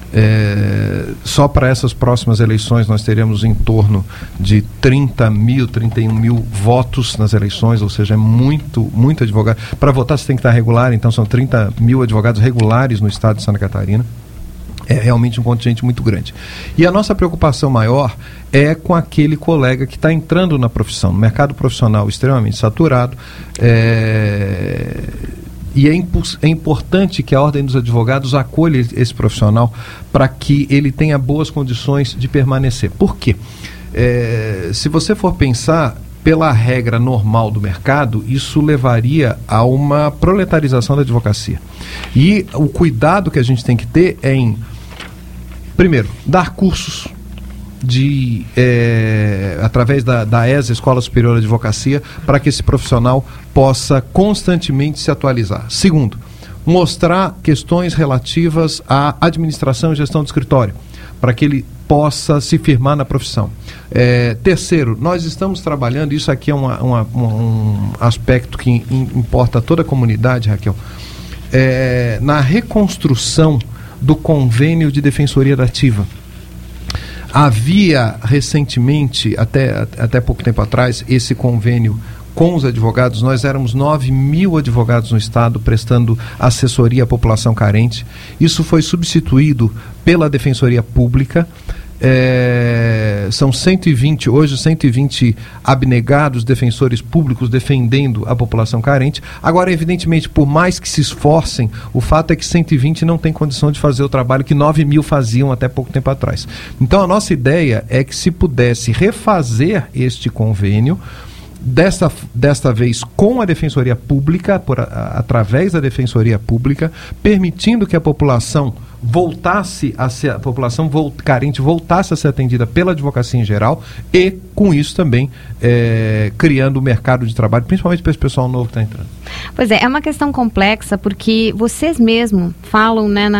Só para essas próximas eleições nós teremos em torno de 31 mil votos nas eleições, ou seja, é muito advogado. Para votar você tem que estar regular, então são 30 mil advogados regulares no estado de Santa Catarina. É realmente um contingente muito grande. E a nossa preocupação maior é com aquele colega que está entrando na profissão, no mercado profissional extremamente saturado. E é importante que a Ordem dos Advogados acolha esse profissional para que ele tenha boas condições de permanecer. Por quê? Se você for pensar pela regra normal do mercado, isso levaria a uma proletarização da advocacia. E o cuidado que a gente tem que ter é em, primeiro, dar cursos através da ESA, Escola Superior de Advocacia, para que esse profissional possa constantemente se atualizar. Segundo, mostrar questões relativas à administração e gestão do escritório, para que ele possa se firmar na profissão. Terceiro, nós estamos trabalhando, isso aqui é um aspecto que importa a toda a comunidade, Raquel. na reconstrução do convênio de defensoria dativa. Havia recentemente, até pouco tempo atrás, esse convênio com os advogados. Nós éramos 9.000 advogados no estado prestando assessoria à população carente. Isso foi substituído pela Defensoria Pública. São 120 abnegados defensores públicos defendendo a população carente. Agora, evidentemente, por mais que se esforcem, o fato é que 120 não tem condição de fazer o trabalho que 9.000 faziam até pouco tempo atrás. Então, a nossa ideia é que se pudesse refazer este convênio, desta vez com a Defensoria Pública, através da Defensoria Pública, permitindo que a população carente voltasse a ser atendida pela advocacia em geral e, com isso também, criando o mercado de trabalho, principalmente para esse pessoal novo que está entrando. Pois é uma questão complexa, porque vocês mesmos falam, né,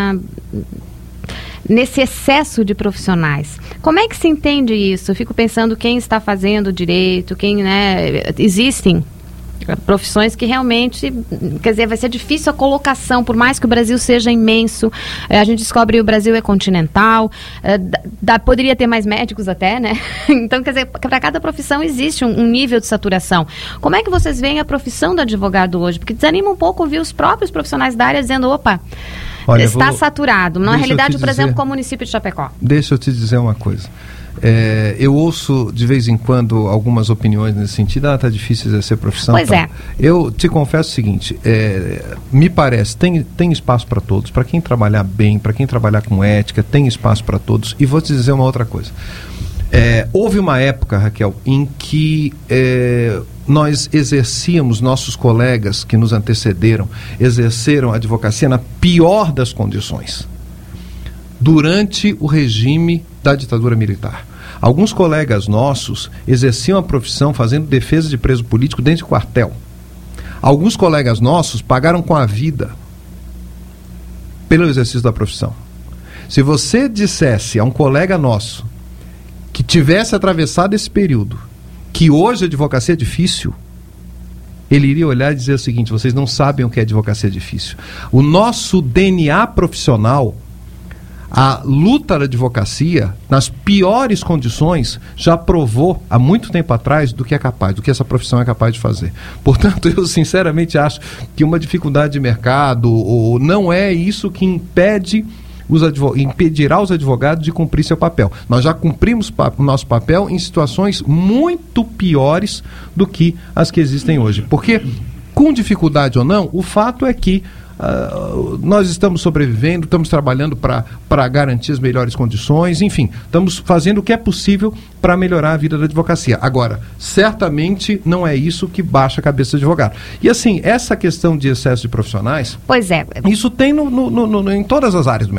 nesse excesso de profissionais. Como é que se entende isso? Eu fico pensando quem está fazendo direito, existem profissões que realmente, quer dizer, vai ser difícil a colocação, por mais que o Brasil seja imenso. A gente descobre que o Brasil é continental, poderia ter mais médicos até, né? Então, quer dizer, para cada profissão existe um nível de saturação. Como é que vocês veem a profissão do advogado hoje? Porque desanima um pouco ouvir os próprios profissionais da área dizendo, está saturado. Na realidade, por exemplo, com o município de Chapecó. Deixa eu te dizer uma coisa. Eu ouço de vez em quando algumas opiniões nesse sentido. Está difícil exercer profissão. Pois é. Eu te confesso o seguinte, me parece, tem espaço para todos, para quem trabalhar bem, para quem trabalhar com ética, tem espaço para todos. E vou te dizer uma outra coisa. Houve uma época, Raquel, em que nós exercíamos, nossos colegas que nos antecederam, exerceram a advocacia na pior das condições, durante o regime da ditadura militar. Alguns colegas nossos exerciam a profissão fazendo defesa de preso político dentro de quartel. Alguns colegas nossos pagaram com a vida pelo exercício da profissão. Se você dissesse a um colega nosso que tivesse atravessado esse período, que hoje a advocacia é difícil, ele iria olhar e dizer o seguinte: vocês não sabem o que é advocacia difícil. O nosso DNA profissional, a luta da advocacia, nas piores condições, já provou há muito tempo atrás do que essa profissão é capaz de fazer. Portanto, eu sinceramente acho que uma dificuldade de mercado não é isso que impedirá os advogados de cumprir seu papel. Nós já cumprimos o nosso papel em situações muito piores do que as que existem hoje. Porque, com dificuldade ou não, o fato é que nós estamos sobrevivendo, estamos trabalhando para garantir as melhores condições, enfim, estamos fazendo o que é possível para melhorar a vida da advocacia. Agora, certamente não é isso que baixa a cabeça do advogado. E assim, essa questão de excesso de profissionais, pois é, isso tem em todas as áreas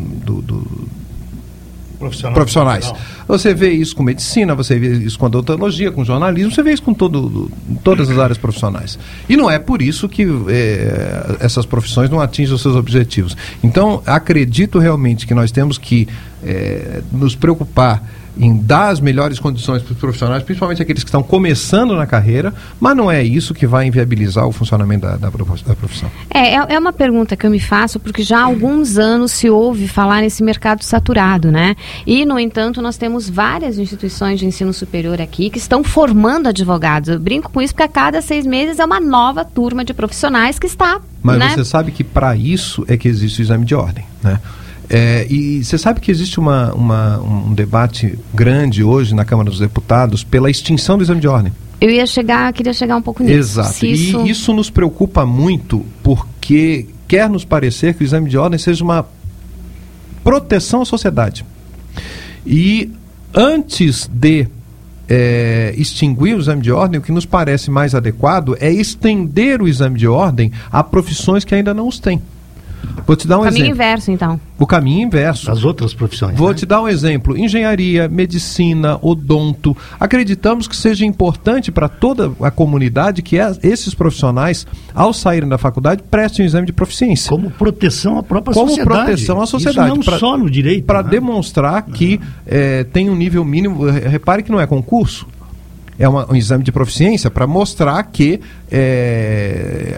profissionais. Você vê isso com medicina, você vê isso com odontologia, com jornalismo, você vê isso com todas as áreas profissionais. E não é por isso que essas profissões não atingem os seus objetivos. Então, acredito realmente que nós temos que nos preocupar em dar as melhores condições para os profissionais, principalmente aqueles que estão começando na carreira, mas não é isso que vai inviabilizar o funcionamento da profissão. É uma pergunta que eu me faço, porque já há alguns anos se ouve falar nesse mercado saturado, né? E, no entanto, nós temos várias instituições de ensino superior aqui que estão formando advogados. Eu brinco com isso porque a cada 6 meses é uma nova turma de profissionais que está... Mas você sabe que para isso é que existe o exame de ordem, né? E você sabe que existe um debate grande hoje na Câmara dos Deputados pela extinção do exame de ordem. Queria chegar um pouco nisso. Exato. E isso nos preocupa muito, porque quer nos parecer que o exame de ordem seja uma proteção à sociedade. E antes de extinguir o exame de ordem, o que nos parece mais adequado é estender o exame de ordem a profissões que ainda não os têm. Vou te dar um exemplo. O caminho inverso, então. O caminho inverso. As outras profissões. Vou te dar um exemplo. Engenharia, medicina, odonto. Acreditamos que seja importante para toda a comunidade que esses profissionais, ao saírem da faculdade, prestem um exame de proficiência. Como proteção à própria sociedade. Como proteção à sociedade. Isso não só no direito. Para demonstrar que tem um nível mínimo. Repare que não é concurso. É um exame de proficiência para mostrar que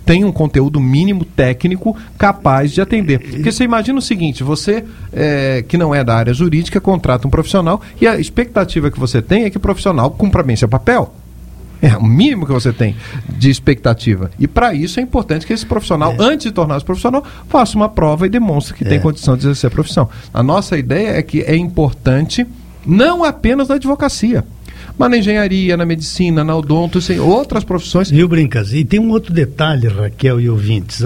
tem um conteúdo mínimo técnico capaz de atender. Porque você imagina o seguinte, você que não é da área jurídica, contrata um profissional e a expectativa que você tem é que o profissional cumpra bem seu papel. É o mínimo que você tem de expectativa. E para isso é importante que esse profissional, antes de tornar-se profissional, faça uma prova e demonstre que tem condição de exercer a profissão. A nossa ideia é que é importante não apenas na advocacia, mas na engenharia, na medicina, na odonto, outras profissões. Viu, Brincas? E tem um outro detalhe, Raquel e ouvintes.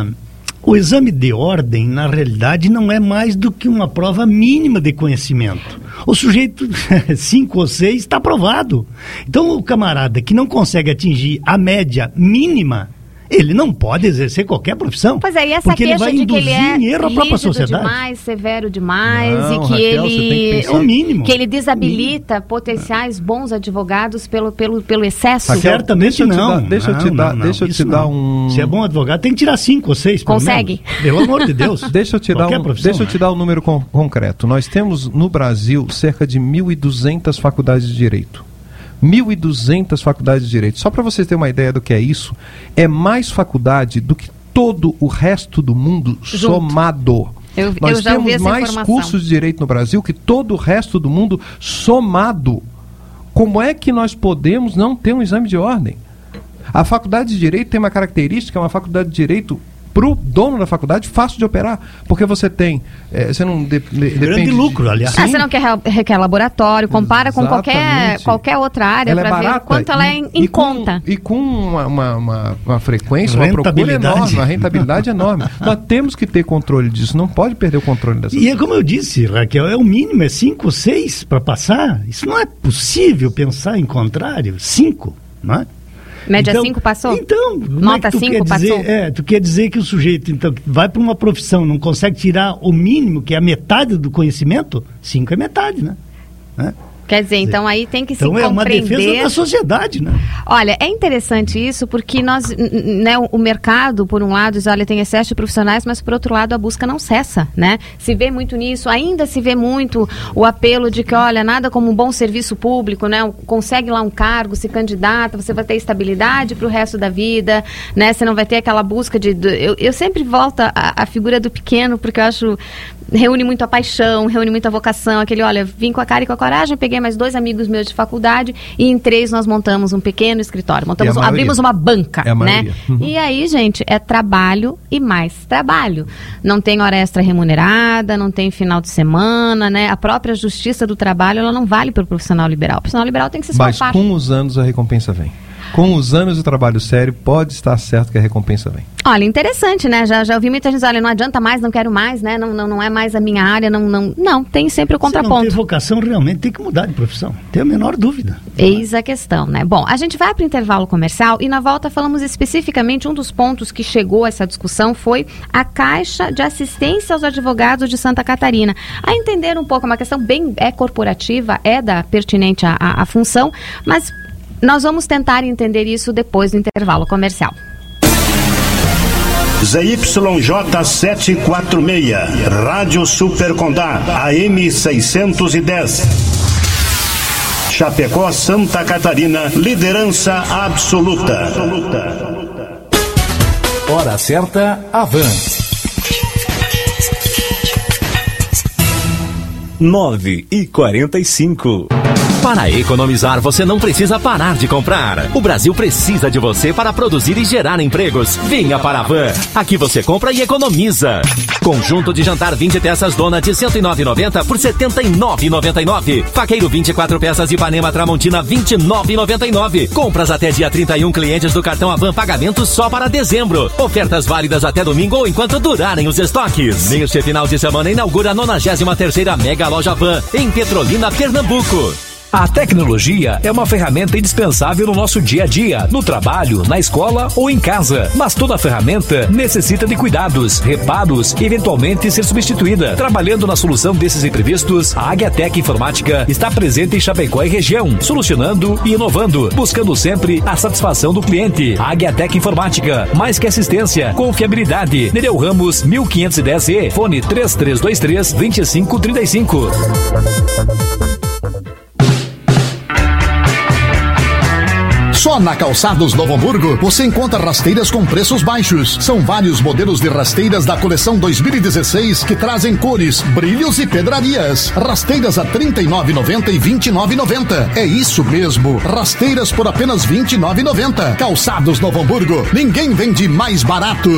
O exame de ordem, na realidade, não é mais do que uma prova mínima de conhecimento. O sujeito, 5 ou 6, está aprovado. Então, o camarada que não consegue atingir a média mínima, ele não pode exercer qualquer profissão. Pois é, e essa porque ele vai queixa de que ele é em erro a própria rígido sociedade. demais, severo demais, Não, e que Raquel, você tem que pensar... É o mínimo. que ele desabilita potenciais bons advogados pelo excesso. Raquel, Certamente não. Deixa eu te dar um... Se é bom advogado, tem que tirar 5 ou 6. Consegue? Pelo amor de Deus. Deixa eu te dar um número concreto. Nós temos no Brasil cerca de 1.200 faculdades de direito. 1.200 faculdades de direito. Só para vocês terem uma ideia do que é isso, é mais faculdade do que todo o resto do mundo somado. Nós temos mais cursos de direito no Brasil que todo o resto do mundo somado. Como é que nós podemos não ter um exame de ordem? A faculdade de direito tem uma característica, é uma faculdade de direito para o dono da faculdade fácil de operar, porque você tem, você não depende grande lucro, aliás. Você não requer laboratório, compara com qualquer outra área para ver quanto ela é em conta. E com uma frequência, uma procura enorme, uma rentabilidade enorme. Nós temos que ter controle disso, não pode perder o controle dessa coisa. E é como eu disse, Raquel, é o mínimo, é 5 ou 6 para passar. Isso não é possível pensar em contrário. 5, não é? Média 5 passou? Então, nota 5 passou? Tu quer dizer que o sujeito então, vai para uma profissão, não consegue tirar o mínimo, que é a metade do conhecimento? 5 é metade, né? Quer dizer, então aí tem que se compreender... Então é uma defesa da sociedade, né? Olha, é interessante isso porque nós, né, o mercado, por um lado, diz, olha, tem excesso de profissionais, mas por outro lado a busca não cessa, né? Se vê muito nisso, ainda se vê muito o apelo de que, olha, nada como um bom serviço público, né? Consegue lá um cargo, se candidata, você vai ter estabilidade para o resto da vida, né? Você não vai ter aquela busca de... Eu sempre volto à figura do pequeno, porque eu acho... Reúne muito a paixão, reúne muita vocação, aquele, olha, vim com a cara e com a coragem, peguei mais 2 amigos meus de faculdade e em 3 nós montamos um pequeno escritório, abrimos uma banca, né? E aí, gente, é trabalho e mais trabalho. Não tem hora extra remunerada, não tem final de semana, né? A própria justiça do trabalho, ela não vale para o profissional liberal. O profissional liberal tem que se esforçar. Mas com os anos a recompensa vem. Com os anos de trabalho sério, pode estar certo que a recompensa vem. Olha, interessante, né? Já ouvi muita gente dizer, olha, não adianta mais, não quero mais, né? Não é mais a minha área, não, tem sempre o contraponto. Se não tem vocação, realmente tem que mudar de profissão, tem a menor dúvida. Eis a questão, né? Bom, a gente vai para o intervalo comercial e na volta falamos especificamente, um dos pontos que chegou a essa discussão foi a Caixa de Assistência aos Advogados de Santa Catarina. A entender um pouco, uma questão bem corporativa, pertinente à função, mas... Nós vamos tentar entender isso depois do intervalo comercial. ZYJ 746, Rádio Super Condá, AM 610. Chapecó, Santa Catarina, liderança absoluta. Hora certa, Avan. 9h45. Para economizar, você não precisa parar de comprar. O Brasil precisa de você para produzir e gerar empregos. Venha para a Van. Aqui você compra e economiza. Conjunto de jantar 20 peças Dona de R$ 109,90 por R$ 79,99. Faqueiro 24 peças Ipanema Tramontina R$ 29,99. Compras até dia 31, clientes do cartão Avan, pagamento só para dezembro. Ofertas válidas até domingo ou enquanto durarem os estoques. Neste final de semana inaugura a 93ª Mega Loja Van em Petrolina, Pernambuco. A tecnologia é uma ferramenta indispensável no nosso dia a dia, no trabalho, na escola ou em casa. Mas toda ferramenta necessita de cuidados, reparos e eventualmente ser substituída. Trabalhando na solução desses imprevistos, a Águiatec Informática está presente em Chapecó e região, solucionando e inovando, buscando sempre a satisfação do cliente. A Águiatec Informática, mais que assistência, confiabilidade. Nereu Ramos, 1510E, fone 3323-2535. Só na Calçados Novo Hamburgo você encontra rasteiras com preços baixos. São vários modelos de rasteiras da coleção 2016 que trazem cores, brilhos e pedrarias. Rasteiras a R$ 39,90 e R$ 29,90. É isso mesmo, rasteiras por apenas R$ 29,90. Calçados Novo Hamburgo, ninguém vende mais barato.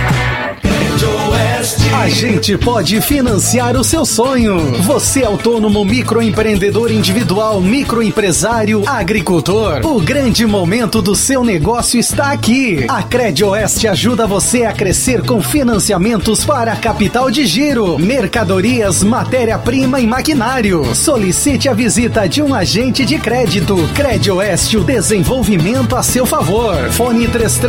A gente pode financiar o seu sonho. Você é autônomo, microempreendedor individual, microempresário, agricultor. O grande momento do seu negócio está aqui. A Credioeste ajuda você a crescer com financiamentos para capital de giro, mercadorias, matéria-prima e maquinário. Solicite a visita de um agente de crédito. Credioeste, o desenvolvimento a seu favor. Fone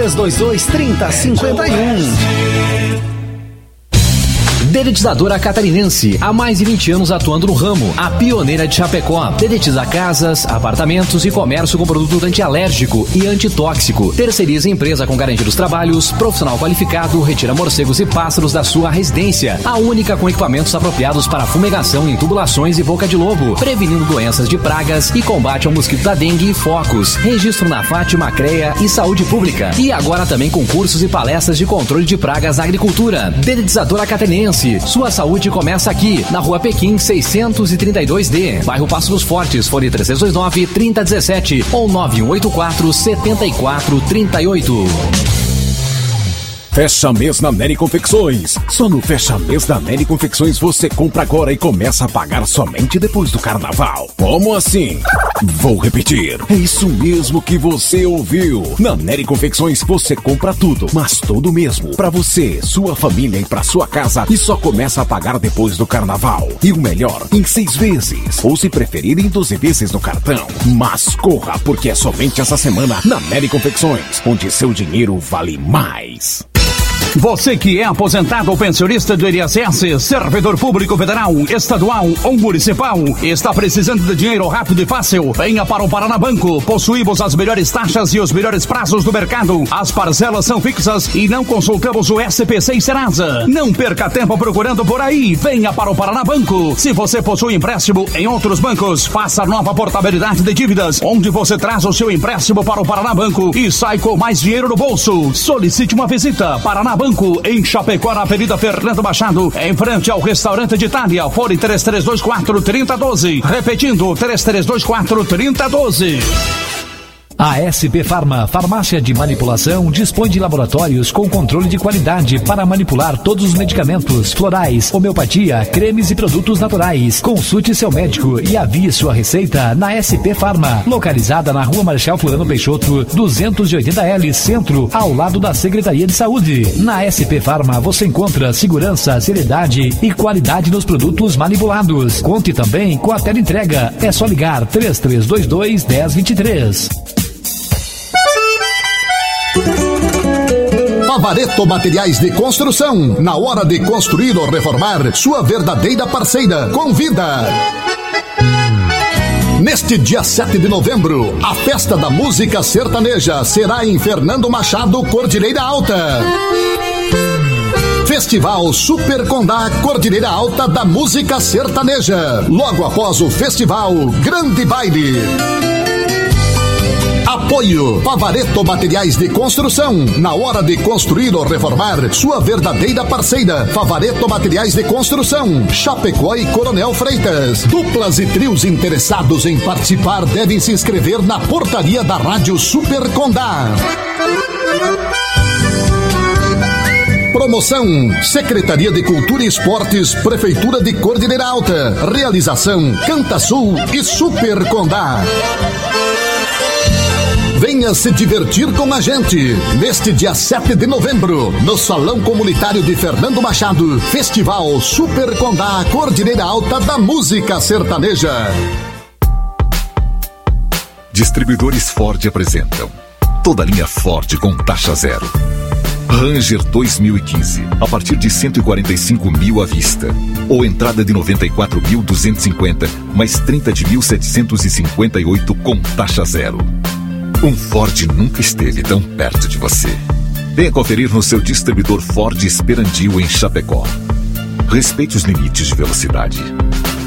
3322-3051. Dedetizadora Catarinense, há mais de 20 anos atuando no ramo, a pioneira de Chapecó. Dedetiza casas, apartamentos e comércio com produto antialérgico e antitóxico. Terceiriza empresa com garantia dos trabalhos, profissional qualificado, retira morcegos e pássaros da sua residência. A única com equipamentos apropriados para fumigação em tubulações e boca de lobo, prevenindo doenças de pragas e combate ao mosquito da dengue e focos. Registro na Fátima, CREA e Saúde Pública. E agora também com cursos e palestras de controle de pragas na agricultura. Dedetizadora Catarinense. Sua saúde começa aqui, na Rua Pequim 632D, bairro Passo dos Fortes, fone 3329-3017 ou 9184-7438. Fecha mês na Nery Confecções. Só no fecha mês da Nery Confecções você compra agora e começa a pagar somente depois do carnaval. Como assim? Vou repetir. É isso mesmo que você ouviu. Na Nery Confecções você compra tudo, mas tudo mesmo. Pra você, sua família e pra sua casa e só começa a pagar depois do carnaval. E o melhor, em 6 vezes. Ou se preferir, em 12 vezes no cartão. Mas corra, porque é somente essa semana na Nery Confecções, onde seu dinheiro vale mais. Você que é aposentado ou pensionista do INSS, servidor público federal, estadual ou municipal, está precisando de dinheiro rápido e fácil? Venha para o Paraná Banco. Possuímos as melhores taxas e os melhores prazos do mercado. As parcelas são fixas e não consultamos o SPC e Serasa. Não perca tempo procurando por aí. Venha para o Paraná Banco. Se você possui empréstimo em outros bancos, faça nova portabilidade de dívidas, onde você traz o seu empréstimo para o Paraná Banco e sai com mais dinheiro no bolso. Solicite uma visita. Paraná Banco, em Chapecó, na Avenida Fernando Machado, em frente ao restaurante de Itália. Fone 3324-3012. Repetindo, 3324-3012. A SP Farma, farmácia de manipulação, dispõe de laboratórios com controle de qualidade para manipular todos os medicamentos, florais, homeopatia, cremes e produtos naturais. Consulte seu médico e avie sua receita na SP Farma, localizada na Rua Marechal Floriano Peixoto, 280L, Centro, ao lado da Secretaria de Saúde. Na SP Farma você encontra segurança, seriedade e qualidade nos produtos manipulados. Conte também com a teleentrega. É só ligar 3322-1023. Favaretto Materiais de Construção. Na hora de construir ou reformar, sua verdadeira parceira. Convida! Neste dia 7 de novembro, a festa da música sertaneja será em Fernando Machado, Cordilheira Alta. Festival Super Condá Cordilheira Alta da Música Sertaneja. Logo após o festival, grande baile. Apoio Favaretto Materiais de Construção. Na hora de construir ou reformar, sua verdadeira parceira. Favaretto Materiais de Construção, Chapecó e Coronel Freitas. Duplas e trios interessados em participar devem se inscrever na portaria da Rádio Super Condá. Promoção Secretaria de Cultura e Esportes, Prefeitura de Cordilheira Alta. Realização Canta Sul e Super Condá. Venha se divertir com a gente neste dia 7 de novembro, no Salão Comunitário de Fernando Machado, Festival Super Condá Cordilheira Alta da Música Sertaneja. Distribuidores Ford apresentam toda a linha Ford com taxa zero. Ranger 2015, a partir de 145 mil à vista. Ou entrada de 94.250, mais 30 de 1.758 com taxa zero. Um Ford nunca esteve tão perto de você. Venha conferir no seu distribuidor Ford Esperandio em Chapecó. Respeite os limites de velocidade.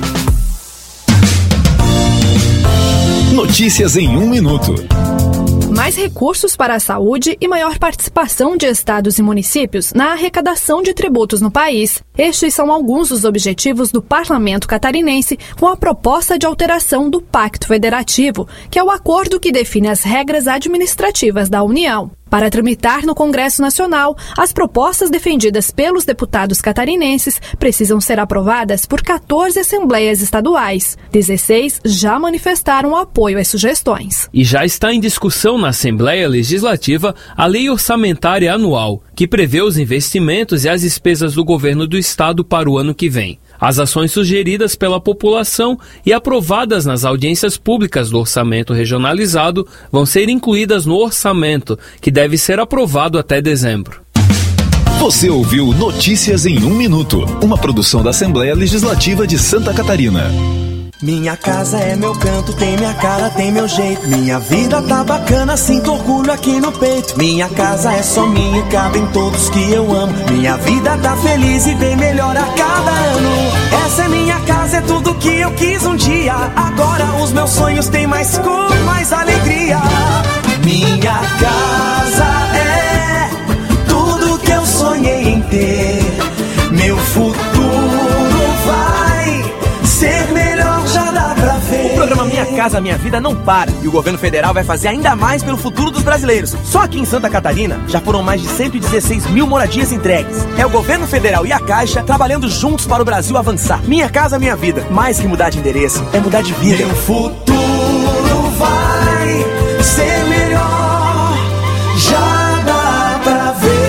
Notícias em 1 minuto. mais recursos para a saúde e maior participação de estados e municípios na arrecadação de tributos no país. Estes são alguns dos objetivos do Parlamento catarinense com a proposta de alteração do Pacto Federativo, que é o acordo que define as regras administrativas da União. Para tramitar no Congresso Nacional, as propostas defendidas pelos deputados catarinenses precisam ser aprovadas por 14 assembleias estaduais. 16 já manifestaram apoio às sugestões. E já está em discussão na Assembleia Legislativa a Lei Orçamentária Anual, que prevê os investimentos e as despesas do governo do Estado para o ano que vem. As ações sugeridas pela população e aprovadas nas audiências públicas do orçamento regionalizado vão ser incluídas no orçamento, que deve ser aprovado até dezembro. Você ouviu Notícias em 1 Minuto, uma produção da Assembleia Legislativa de Santa Catarina. Minha casa é meu canto, tem minha cara, tem meu jeito. Minha vida tá bacana, sinto orgulho aqui no peito. Minha casa é só minha e cabem todos que eu amo. Minha vida tá feliz e bem melhor a cada ano. Essa é minha casa, é tudo que eu quis um dia. Agora os meus sonhos têm mais cor, mais alegria. Minha casa é tudo que eu sonhei em ter. Meu futuro vai ser melhor, já dá pra ver. O programa Minha Casa Minha Vida não para e o governo federal vai fazer ainda mais pelo futuro dos brasileiros. Só aqui em Santa Catarina já foram mais de 116 mil moradias entregues. É o governo federal e a Caixa trabalhando juntos para o Brasil avançar. Minha Casa Minha Vida. Mais que mudar de endereço, é mudar de vida. Meu futuro vai ser melhor, já dá pra ver.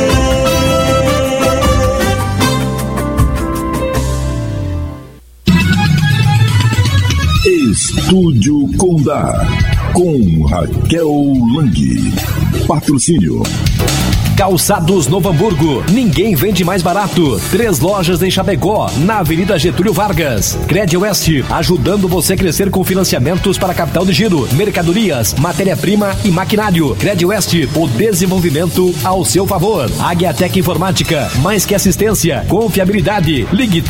Estúdio Condá, com Raquel Lang. Patrocínio. Calçados Novo Hamburgo, ninguém vende mais barato. 3 lojas em Chapecó, na Avenida Getúlio Vargas. Credwest, ajudando você a crescer com financiamentos para capital de giro, mercadorias, matéria-prima e maquinário. Credwest, o desenvolvimento ao seu favor. Águiatec Informática, mais que assistência, confiabilidade. Ligue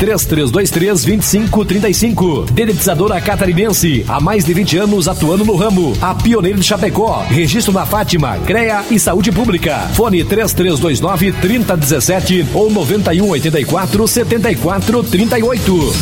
3323-2535. Dedetizadora Catarinense, há mais de 20 anos atuando no ramo. A pioneira de Chapecó, registro na Fátima, CREA e Saúde Pública. Fone 3329-3017 ou 9184-7438.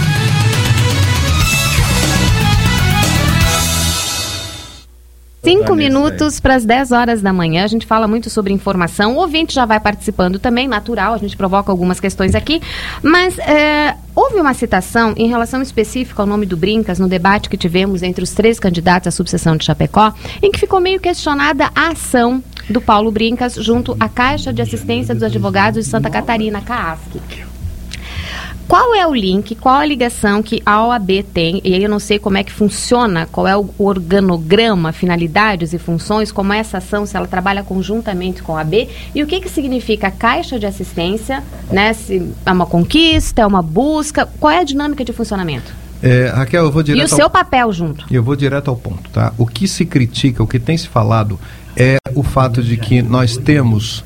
Cinco minutos para as 10 horas da manhã. A gente fala muito sobre informação. O ouvinte já vai participando também, natural. A gente provoca algumas questões aqui. Mas houve uma citação em relação específica ao nome do Brincas no debate que tivemos entre os 3 candidatos à subseção de Chapecó, em que ficou meio questionada a ação do Paulo Brincas junto à Caixa de Assistência dos Advogados de Santa Catarina, CAASC. Qual é o link, qual a ligação que a OAB tem, e aí eu não sei como é que funciona, qual é o organograma, finalidades e funções, como é essa ação, se ela trabalha conjuntamente com a OAB, e o que significa a Caixa de Assistência, né, se é uma conquista, é uma busca, qual é a dinâmica de funcionamento? Raquel, eu vou direto e o seu papel junto. Eu vou direto ao ponto, tá? O que se critica, o que tem se falado é o fato de que nós temos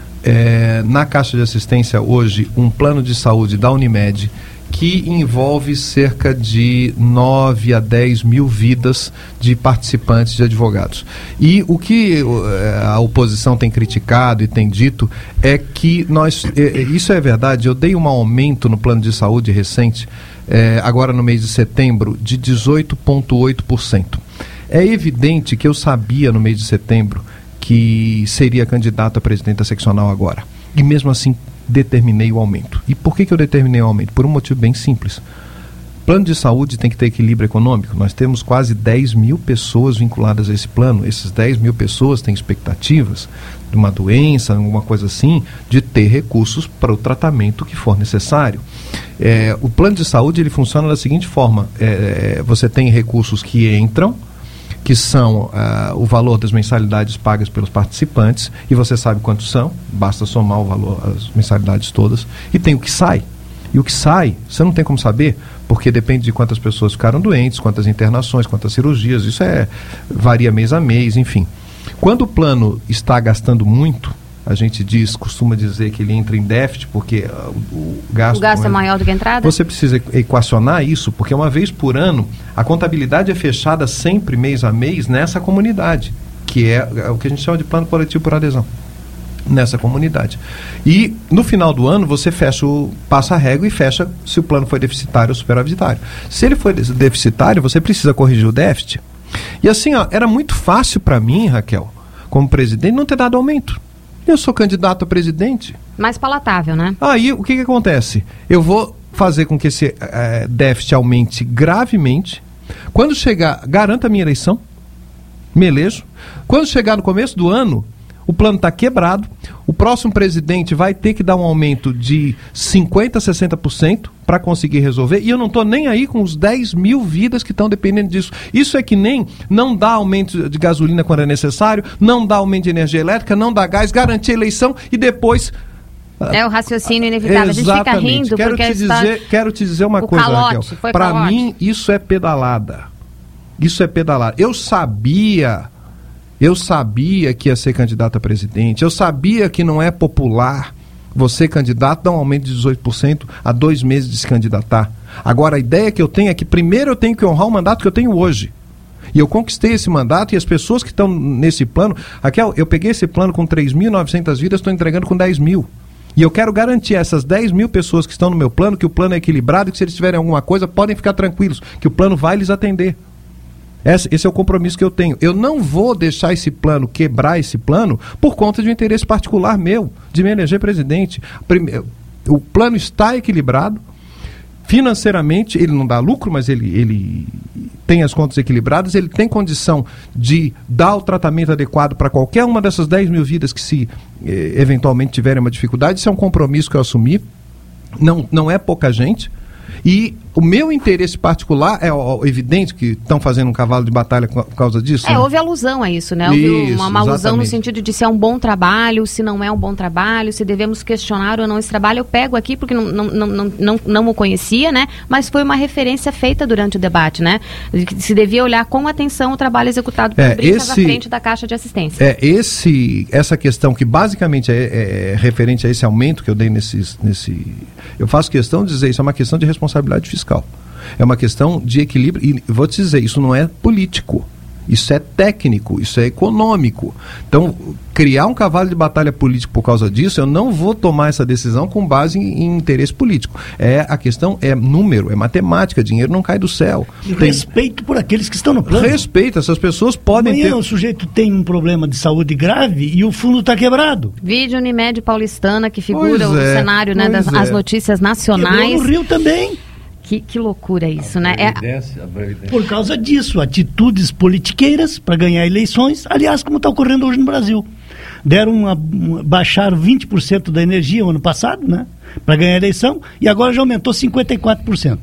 na Caixa de Assistência hoje um plano de saúde da Unimed que envolve cerca de 9 a 10 mil vidas de participantes, de advogados. E o que a oposição tem criticado e tem dito é que isso é verdade, eu dei um aumento no plano de saúde recente, agora no mês de setembro, de 18,8%. É evidente que eu sabia no mês de setembro que seria candidato a presidente da seccional agora. E mesmo assim, determinei o aumento. E por que eu determinei o aumento? Por um motivo bem simples. Plano de saúde tem que ter equilíbrio econômico. Nós temos quase 10 mil pessoas vinculadas a esse plano. Essas 10 mil pessoas têm expectativas de uma doença, alguma coisa assim, de ter recursos para o tratamento que for necessário. O plano de saúde ele funciona da seguinte forma. Você tem recursos que entram, que são o valor das mensalidades pagas pelos participantes, e você sabe quantos são, basta somar o valor, as mensalidades todas, e tem o que sai. E o que sai, você não tem como saber, porque depende de quantas pessoas ficaram doentes, quantas internações, quantas cirurgias, isso varia mês a mês, enfim. Quando o plano está gastando muito, a gente costuma dizer que ele entra em déficit, porque o gasto é maior do que a entrada? Você precisa equacionar isso, porque uma vez por ano, a contabilidade é fechada sempre mês a mês nessa comunidade. que é o que a gente chama de plano coletivo por adesão nessa comunidade. E no final do ano você passa a régua e fecha se o plano foi deficitário ou superavitário. Se ele foi deficitário, você precisa corrigir o déficit. E assim, era muito fácil para mim, Raquel, como presidente, não ter dado aumento. Eu sou candidato a presidente. Mais palatável, né? Aí, o que acontece? Eu vou fazer com que esse déficit aumente gravemente. Quando chegar, garanto a minha eleição, me elejo. Quando chegar no começo do ano, o plano está quebrado, o próximo presidente vai ter que dar um aumento de 50%, 60% para conseguir resolver, e eu não estou nem aí com os 10 mil vidas que estão dependendo disso. Isso é que nem não dá aumento de gasolina quando é necessário, não dá aumento de energia elétrica, não dá gás, garantir a eleição e depois... É o raciocínio inevitável. Exatamente. A gente fica rindo Quero te dizer uma coisa, Raquel. Para mim, isso é pedalada. Isso é pedalada. Eu sabia que ia ser candidato a presidente, eu sabia que não é popular você, candidato, dar um aumento de 18% a 2 meses de se candidatar. Agora, a ideia que eu tenho é que primeiro eu tenho que honrar o mandato que eu tenho hoje. E eu conquistei esse mandato, e as pessoas que estão nesse plano... Raquel, eu peguei esse plano com 3.900 vidas, estou entregando com 10 mil. E eu quero garantir a essas 10 mil pessoas que estão no meu plano que o plano é equilibrado e que se eles tiverem alguma coisa, podem ficar tranquilos, que o plano vai lhes atender. Esse é o compromisso que eu tenho. Eu não vou deixar esse plano, quebrar esse plano, por conta de um interesse particular meu, de me eleger presidente. O plano está equilibrado. Financeiramente, ele não dá lucro, mas ele tem as contas equilibradas, ele tem condição de dar o tratamento adequado para qualquer uma dessas 10 mil vidas que se eventualmente tiverem uma dificuldade. Isso é um compromisso que eu assumi. Não é pouca gente. E o meu interesse particular é evidente que estão fazendo um cavalo de batalha por causa disso. né? Houve alusão a isso, né? Houve uma alusão no sentido de se é um bom trabalho, se não é um bom trabalho, se devemos questionar ou não esse trabalho. Eu pego aqui porque não o conhecia, né? Mas foi uma referência feita durante o debate, né? Se devia olhar com atenção o trabalho executado por Brincas à frente da Caixa de Assistência. Essa questão que basicamente é referente a esse aumento que eu dei eu faço questão de dizer, isso é uma questão de responsabilidade fiscal. É uma questão de equilíbrio, e vou te dizer, isso não é político, isso é técnico, isso é econômico. Então, criar um cavalo de batalha político por causa disso, eu não vou tomar essa decisão com base em interesse político. A questão é número, é matemática, dinheiro não cai do céu. E respeito por aqueles que estão no plano. Respeito, essas pessoas podem ter... o sujeito tem um problema de saúde grave e o fundo está quebrado. Vídeo Unimed Paulistana, que figura no cenário, né, das notícias nacionais. Quebrou no Rio também. Que loucura isso, né? Por causa disso, atitudes politiqueiras para ganhar eleições, aliás, como está ocorrendo hoje no Brasil. Baixaram 20% da energia no ano passado, né? Para ganhar a eleição, e agora já aumentou 54%.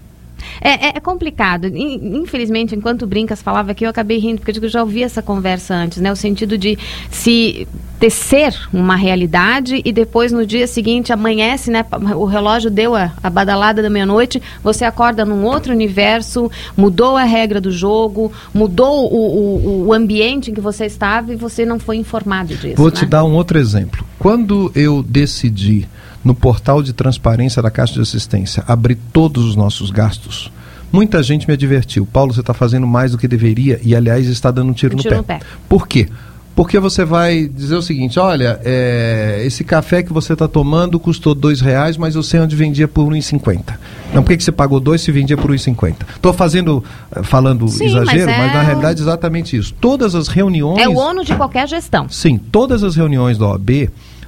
É complicado. Infelizmente, enquanto o Brincas falava aqui, eu acabei rindo, porque eu já ouvi essa conversa antes, né? O sentido de se tecer uma realidade e depois no dia seguinte amanhece, né? O relógio deu a badalada da meia-noite, você acorda num outro universo, mudou a regra do jogo, mudou o ambiente em que você estava e você não foi informado disso. Vou te dar um outro exemplo. Quando eu decidi no portal de transparência da Caixa de Assistência abrir todos os nossos gastos, muita gente me advertiu: Paulo, você está fazendo mais do que deveria e, aliás, está dando um tiro no pé. Por quê? Porque você vai dizer o seguinte: olha, esse café que você está tomando custou R$2, mas eu sei onde vendia por R$1,50. Não, por que você pagou R$2 se vendia por R$1,50? Estou falando exagero, mas na realidade é exatamente isso. Todas as reuniões... É o ônus de qualquer gestão. Sim, todas as reuniões da OAB,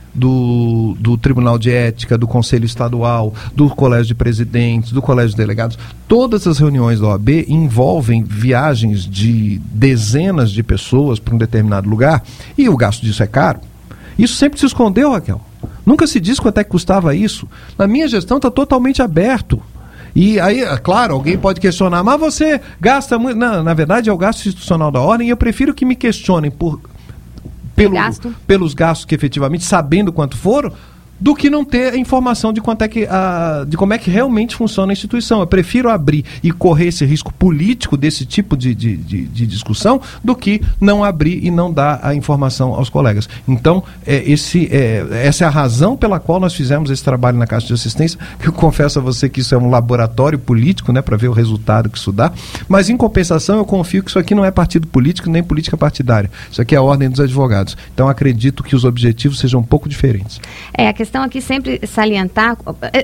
do Tribunal de Ética, do Conselho Estadual, do Colégio de Presidentes, do Colégio de Delegados, todas as reuniões da OAB envolvem viagens de dezenas de pessoas para um determinado lugar, e o gasto disso é caro. Isso sempre se escondeu, Raquel. Nunca se diz quanto é que custava isso. Na minha gestão está totalmente aberto. E aí, claro, alguém pode questionar, mas você gasta muito... Não, na verdade é o gasto institucional da ordem, e eu prefiro que me questionem pelos gastos que efetivamente, sabendo quanto foram, do que não ter a informação de de como é que realmente funciona a instituição. Eu prefiro abrir e correr esse risco político desse tipo de discussão do que não abrir e não dar a informação aos colegas. Então, essa é a razão pela qual nós fizemos esse trabalho na Caixa de Assistência. Eu confesso a você que isso é um laboratório político, né, para ver o resultado que isso dá, mas em compensação eu confio que isso aqui não é partido político nem política partidária. Isso aqui é a ordem dos advogados. Então, acredito que os objetivos sejam um pouco diferentes. A questão aqui sempre salientar,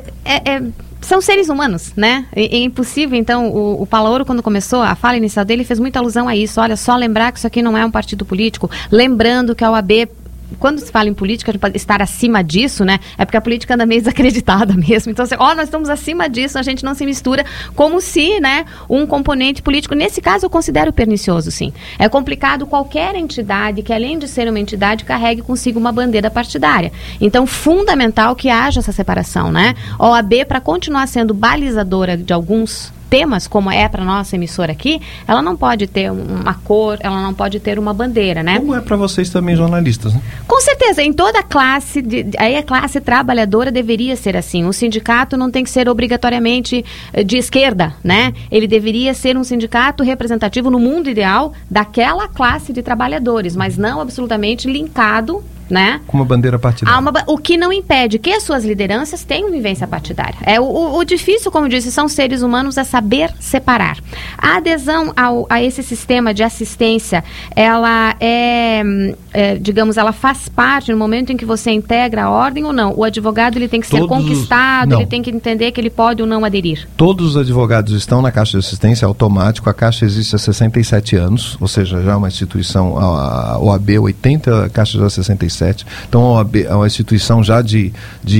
são seres humanos, né? É impossível, então, o Palaoro, quando começou a fala inicial dele, fez muita alusão a isso. Olha, só lembrar que isso aqui não é um partido político, lembrando que a OAB, quando se fala em política, estar acima disso, né? É porque a política anda meio desacreditada mesmo. Então, assim, nós estamos acima disso, a gente não se mistura como se, né, um componente político, nesse caso eu considero pernicioso, sim. É complicado qualquer entidade que, além de ser uma entidade, carregue consigo uma bandeira partidária. Então, fundamental que haja essa separação, né? A OAB, para continuar sendo balizadora de alguns temas, como é para nossa emissora aqui, ela não pode ter uma cor, ela não pode ter uma bandeira, né? Como é para vocês também, jornalistas, né? Com certeza, em toda a classe, aí a classe trabalhadora deveria ser assim. O sindicato não tem que ser obrigatoriamente de esquerda, né? Ele deveria ser um sindicato representativo no mundo ideal daquela classe de trabalhadores, mas não absolutamente linkado, né, com uma bandeira partidária. O que não impede que as suas lideranças tenham vivência partidária. O difícil, como eu disse, são seres humanos, é saber separar. A adesão a esse sistema de assistência, ela digamos, ela faz parte no momento em que você integra a ordem ou não? O advogado, ele tem que ser conquistado, ele tem que entender que ele pode ou não aderir? Todos os advogados estão na Caixa de Assistência, automático. A Caixa existe há 67 anos, ou seja, já é uma instituição, a OAB 80, a Caixa já 67. Então, a OAB é uma instituição já de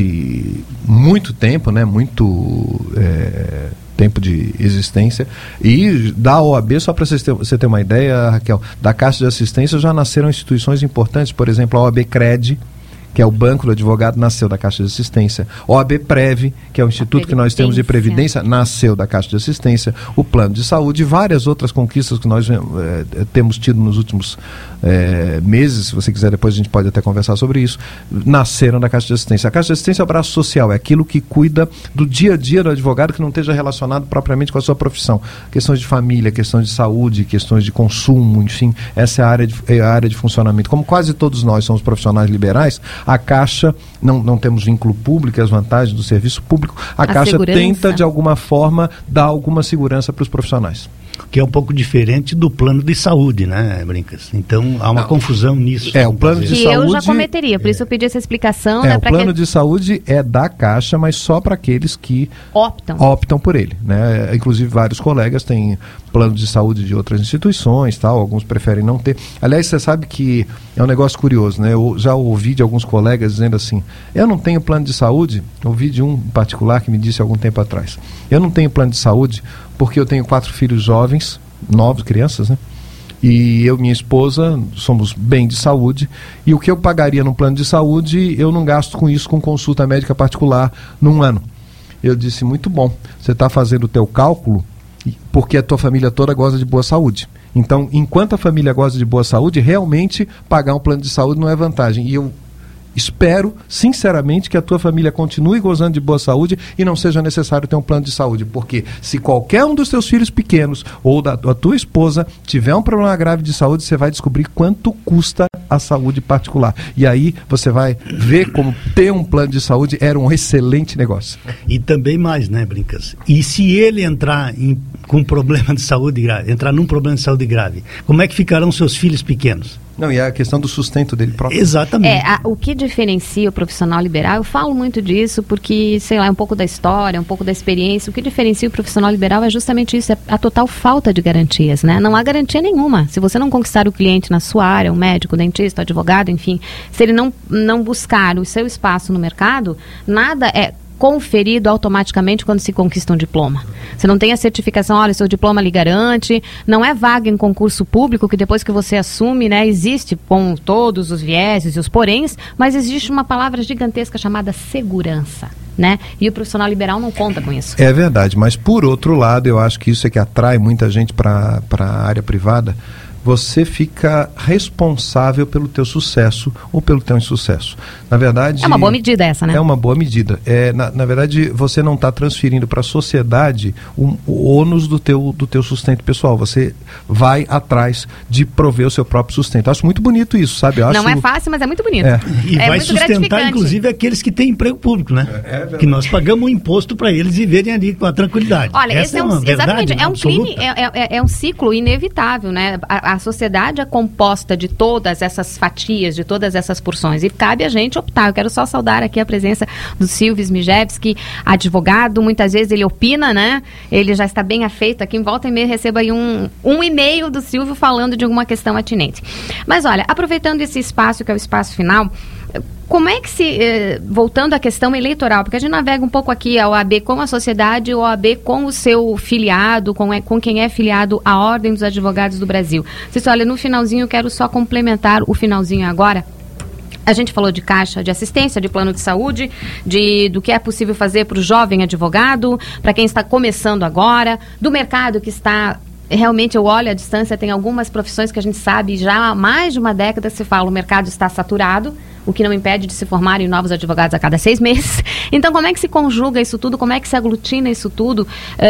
muito tempo, né? Tempo de existência. E da OAB, só para você ter uma ideia, Raquel, da Caixa de Assistência já nasceram instituições importantes. Por exemplo, a OAB Cred, que é o Banco do Advogado, nasceu da Caixa de Assistência. OAB Prev, que é o instituto que nós temos de Previdência, nasceu da Caixa de Assistência. O Plano de Saúde e várias outras conquistas que nós temos tido nos últimos meses. Se você quiser, depois a gente pode até conversar sobre isso. Nasceram da Caixa de Assistência. A Caixa de Assistência é o braço social, é aquilo que cuida do dia a dia do advogado que não esteja relacionado propriamente com a sua profissão. Questões de família, questões de saúde, questões de consumo, enfim, essa é a área de funcionamento. Como quase todos nós somos profissionais liberais, a Caixa, não temos vínculo público, as vantagens do serviço público, a Caixa tenta, de alguma forma, dar alguma segurança para os profissionais. Que é um pouco diferente do plano de saúde, né, Brincas? Então, há uma confusão nisso. O plano de saúde... Que eu já cometeria, por isso eu pedi essa explicação. Né, o plano de saúde é da Caixa, mas só para aqueles que optam por ele, né? Inclusive, vários colegas têm plano de saúde de outras instituições, tal, alguns preferem não ter. Aliás, você sabe que é um negócio curioso, né? Eu já ouvi de alguns colegas dizendo assim, eu não tenho plano de saúde, ouvi de um em particular que me disse há algum tempo atrás, eu não tenho plano de saúde porque eu tenho 4 filhos jovens, novos, crianças, né? E eu e minha esposa somos bem de saúde, e o que eu pagaria no plano de saúde, eu não gasto com isso com consulta médica particular num ano. Eu disse, muito bom, você está fazendo o teu cálculo porque a tua família toda goza de boa saúde. Então, enquanto a família goza de boa saúde, realmente pagar um plano de saúde não é vantagem. E eu espero, sinceramente, que a tua família continue gozando de boa saúde e não seja necessário ter um plano de saúde, porque se qualquer um dos teus filhos pequenos ou da tua esposa tiver um problema grave de saúde, você vai descobrir quanto custa a saúde particular. E aí você vai ver como ter um plano de saúde era um excelente negócio. E também mais, né, Brincas? E se ele entrar com problema de saúde grave, entrar num problema de saúde grave, como é que ficarão seus filhos pequenos? Não, e a questão do sustento dele próprio. Exatamente. O que diferencia o profissional liberal, eu falo muito disso porque, sei lá, é um pouco da história, um pouco da experiência. O que diferencia o profissional liberal é justamente isso, é a total falta de garantias, né? Não há garantia nenhuma. Se você não conquistar o cliente na sua área, um médico, dentista, advogado, enfim, se ele não buscar o seu espaço no mercado, nada é conferido automaticamente quando se conquista um diploma. Você não tem a certificação, olha, seu diploma lhe garante, não é vaga em concurso público que depois que você assume, né, existe com todos os vieses e os poréns, mas existe uma palavra gigantesca chamada segurança, né? E o profissional liberal não conta com isso. É verdade, mas por outro lado, eu acho que isso é que atrai muita gente para a área privada, você fica responsável pelo teu sucesso ou pelo teu insucesso. Na verdade... É uma boa medida essa, né? É uma boa medida. Na verdade, você não está transferindo para a sociedade o ônus do teu sustento pessoal. Você vai atrás de prover o seu próprio sustento. Eu acho muito bonito isso, sabe? Não é fácil, mas é muito bonito. E vai sustentar, inclusive, aqueles que têm emprego público, né? Que nós pagamos um imposto para eles viverem ali com a tranquilidade. Olha, essa esse exatamente, é um crime, é um ciclo inevitável, né? A sociedade é composta de todas essas fatias, de todas essas porções, e cabe a gente optar. Eu quero só saudar aqui a presença do Silvio Smijewski, advogado. Muitas vezes ele opina, né? Ele já está bem afeito aqui. Em volta e meia receba aí um e-mail do Silvio falando de alguma questão atinente. Mas olha, aproveitando esse espaço, que é o espaço final, como é que voltando à questão eleitoral, porque a gente navega um pouco aqui a OAB com a sociedade, a OAB com o seu filiado, com quem é filiado à Ordem dos Advogados do Brasil. Você olha, no finalzinho, eu quero só complementar o finalzinho agora. A gente falou de caixa de assistência, de plano de saúde, do que é possível fazer para o jovem advogado, para quem está começando agora, do mercado que está... Realmente, eu olho à distância, tem algumas profissões que a gente sabe, já há mais de uma década se fala, o mercado está saturado, o que não impede de se formarem novos advogados a cada 6 meses. Então, como é que se conjuga isso tudo, como é que se aglutina isso tudo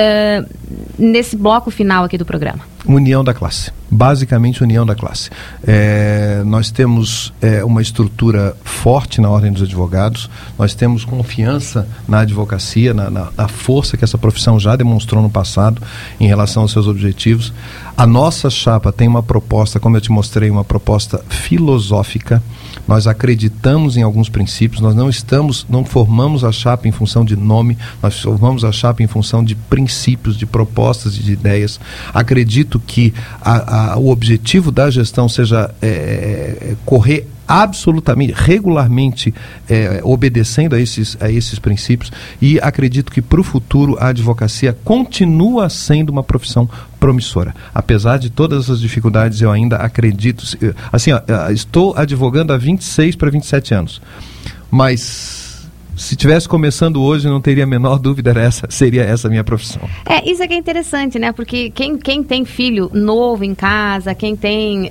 nesse bloco final aqui do programa? União da classe. Basicamente, união da classe. Nós temos uma estrutura forte na Ordem dos Advogados, nós temos confiança na advocacia, na força que essa profissão já demonstrou no passado em relação aos seus objetivos. A nossa chapa tem uma proposta, como eu te mostrei, uma proposta filosófica. Nós acreditamos em alguns princípios, nós não formamos a chapa em função de nome, nós formamos a chapa em função de princípios, de propostas e de ideias. Acredito que o objetivo da gestão seja correr absolutamente, regularmente obedecendo a esses princípios, e acredito que para o futuro a advocacia continua sendo uma profissão promissora. Apesar de todas as dificuldades, eu ainda acredito, assim, estou advogando há 26 para 27 anos, mas se estivesse começando hoje, não teria a menor dúvida, seria essa a minha profissão. Isso aqui é interessante, né? Porque quem tem filho novo em casa, quem tem,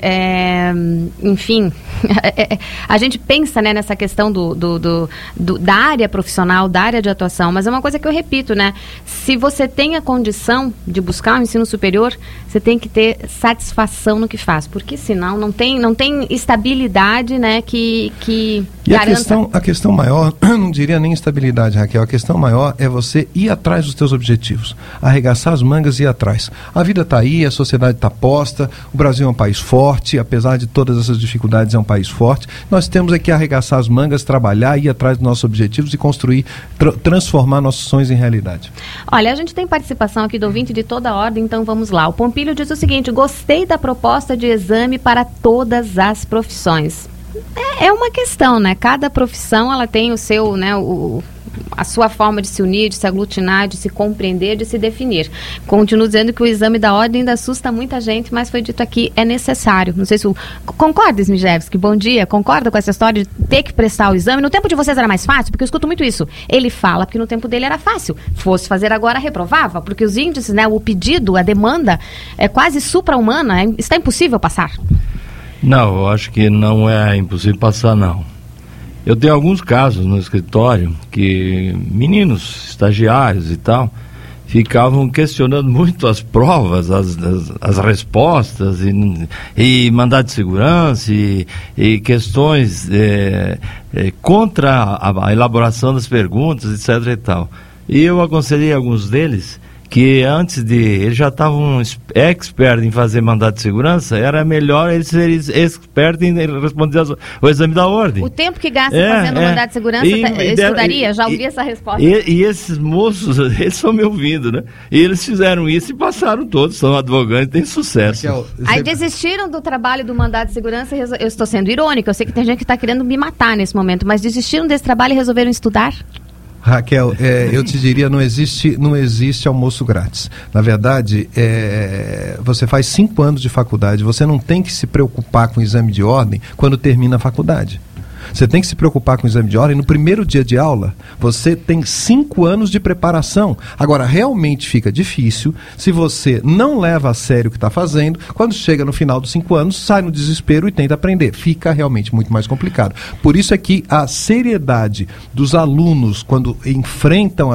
enfim, a gente pensa, né, nessa questão da área profissional, da área de atuação, mas é uma coisa que eu repito, né? Se você tem a condição de buscar um ensino superior, você tem que ter satisfação no que faz, porque senão não tem estabilidade, né, que garanta. A questão maior, não diria nem estabilidade, Raquel, a questão maior é você ir atrás dos teus objetivos, arregaçar as mangas e ir atrás. A vida está aí, a sociedade está posta, o Brasil é um país forte, apesar de todas essas dificuldades, é um país forte. Nós temos que arregaçar as mangas, trabalhar, ir atrás dos nossos objetivos e construir, transformar nossos sonhos em realidade. Olha, a gente tem participação aqui do ouvinte de toda a ordem, então vamos lá. O Pompílio diz o seguinte: gostei da proposta de exame para todas as profissões. É uma questão, né? Cada profissão, ela tem o seu, né, a sua forma de se unir, de se aglutinar, de se compreender, de se definir. Continuo dizendo que o exame da ordem ainda assusta muita gente, mas foi dito aqui, é necessário. Não sei se concorda, Smijewski? Bom dia. Concorda com essa história de ter que prestar o exame? No tempo de vocês era mais fácil? Porque eu escuto muito isso. Ele fala porque no tempo dele era fácil. Fosse fazer agora, reprovava, porque os índices, né, o pedido, a demanda é quase supra-humana. Está impossível passar. Não, eu acho que não é impossível passar, não. Eu tenho alguns casos no escritório que meninos, estagiários e tal, ficavam questionando muito as provas, as respostas e mandado de segurança e questões contra a elaboração das perguntas, etc. e tal. E eu aconselhei alguns deles que antes eles já estavam expert em fazer mandado de segurança, era melhor eles serem expert em responder o exame da ordem. O tempo que gasta fazendo mandado de segurança, eu estudaria, já ouvi essa resposta. E esses moços, eles estão me ouvindo, né? E eles fizeram isso e passaram todos, são advogados e têm sucesso. Aí desistiram do trabalho do mandado de segurança, eu estou sendo irônica, eu sei que tem gente que está querendo me matar nesse momento, mas desistiram desse trabalho e resolveram estudar? Raquel, eu te diria, não existe almoço grátis. Na verdade, você faz 5 anos de faculdade, você não tem que se preocupar com o exame de ordem quando termina a faculdade. Você tem que se preocupar com o exame de ordem. No primeiro dia de aula, você tem 5 anos de preparação. Agora, realmente fica difícil se você não leva a sério o que está fazendo. Quando chega no final dos 5 anos, sai no desespero e tenta aprender. Fica realmente muito mais complicado. Por isso é que a seriedade dos alunos quando enfrentam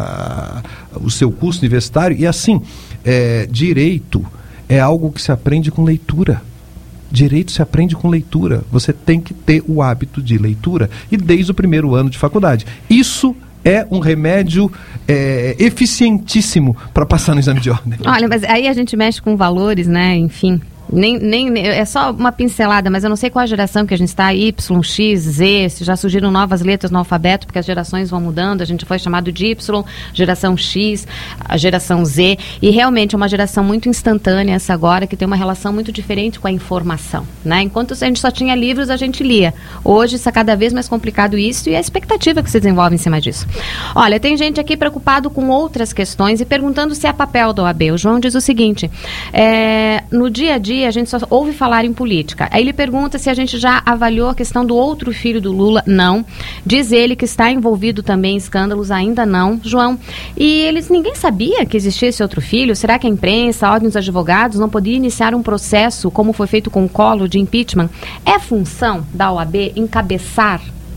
o seu curso universitário, e assim, direito é algo que se aprende com leitura. Direito se aprende com leitura. Você tem que ter o hábito de leitura e desde o primeiro ano de faculdade. Isso é um remédio eficientíssimo para passar no exame de ordem. Olha, mas aí a gente mexe com valores, né? Enfim. É só uma pincelada, mas eu não sei qual a geração que a gente está, Y, X, Z, se já surgiram novas letras no alfabeto, porque as gerações vão mudando, a gente foi chamado de Y, geração X, a geração Z, e realmente é uma geração muito instantânea essa agora, que tem uma relação muito diferente com a informação, né? Enquanto a gente só tinha livros, a gente lia. Hoje está cada vez mais complicado isso e a expectativa que se desenvolve em cima disso. Olha, tem gente aqui preocupado com outras questões e perguntando se é papel da OAB. O João diz o seguinte, no dia a dia, a gente só ouve falar em política. Aí ele pergunta se a gente já avaliou a questão do outro filho do Lula. Não. Diz ele que está envolvido também em escândalos. Ainda não, João. E ninguém sabia que existia esse outro filho? Será que a imprensa, a ordem dos advogados não podia iniciar um processo, como foi feito com o Collor, de impeachment? É função da OAB encabeçar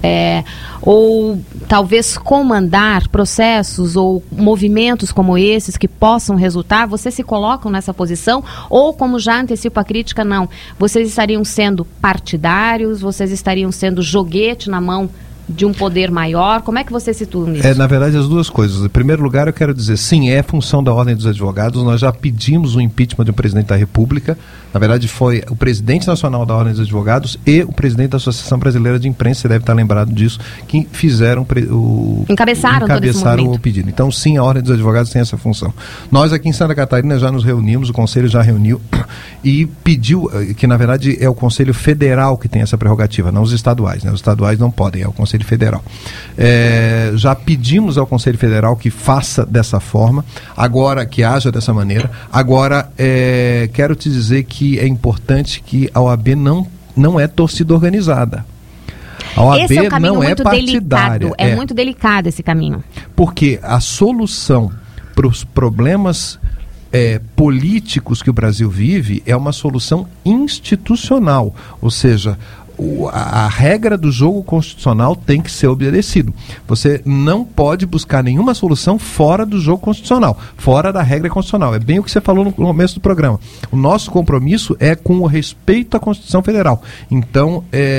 ou talvez comandar processos ou movimentos como esses que possam resultar? Vocês se colocam nessa posição? Ou, como já antecipo a crítica, não? Vocês estariam sendo partidários? Vocês estariam sendo joguete na mão de um poder maior? Como é que você situa nisso? Na verdade, as duas coisas. Em primeiro lugar, eu quero dizer, sim, é função da Ordem dos Advogados. Nós já pedimos o impeachment do presidente da República. Na verdade, foi o presidente nacional da Ordem dos Advogados e o presidente da Associação Brasileira de Imprensa, você deve estar lembrado disso, que fizeram encabeçaram todo esse movimento. O pedido. Então, sim, a Ordem dos Advogados tem essa função. Nós aqui em Santa Catarina já nos reunimos, o Conselho já reuniu e pediu, que na verdade é o Conselho Federal que tem essa prerrogativa, não os estaduais, né? Os estaduais não podem, é o Conselho Federal. Já pedimos ao Conselho Federal que faça dessa forma, agora que haja dessa maneira. Agora, quero te dizer que é importante que a OAB não é torcida organizada. A OAB esse é um caminho não muito é partidária. Delicado. É muito delicado esse caminho. Porque a solução para os problemas políticos que o Brasil vive é uma solução institucional, ou seja, a regra do jogo constitucional tem que ser obedecido. Você não pode buscar nenhuma solução fora do jogo constitucional, fora da regra constitucional. É bem o que você falou no começo do programa. O nosso compromisso é com o respeito à Constituição Federal. Então,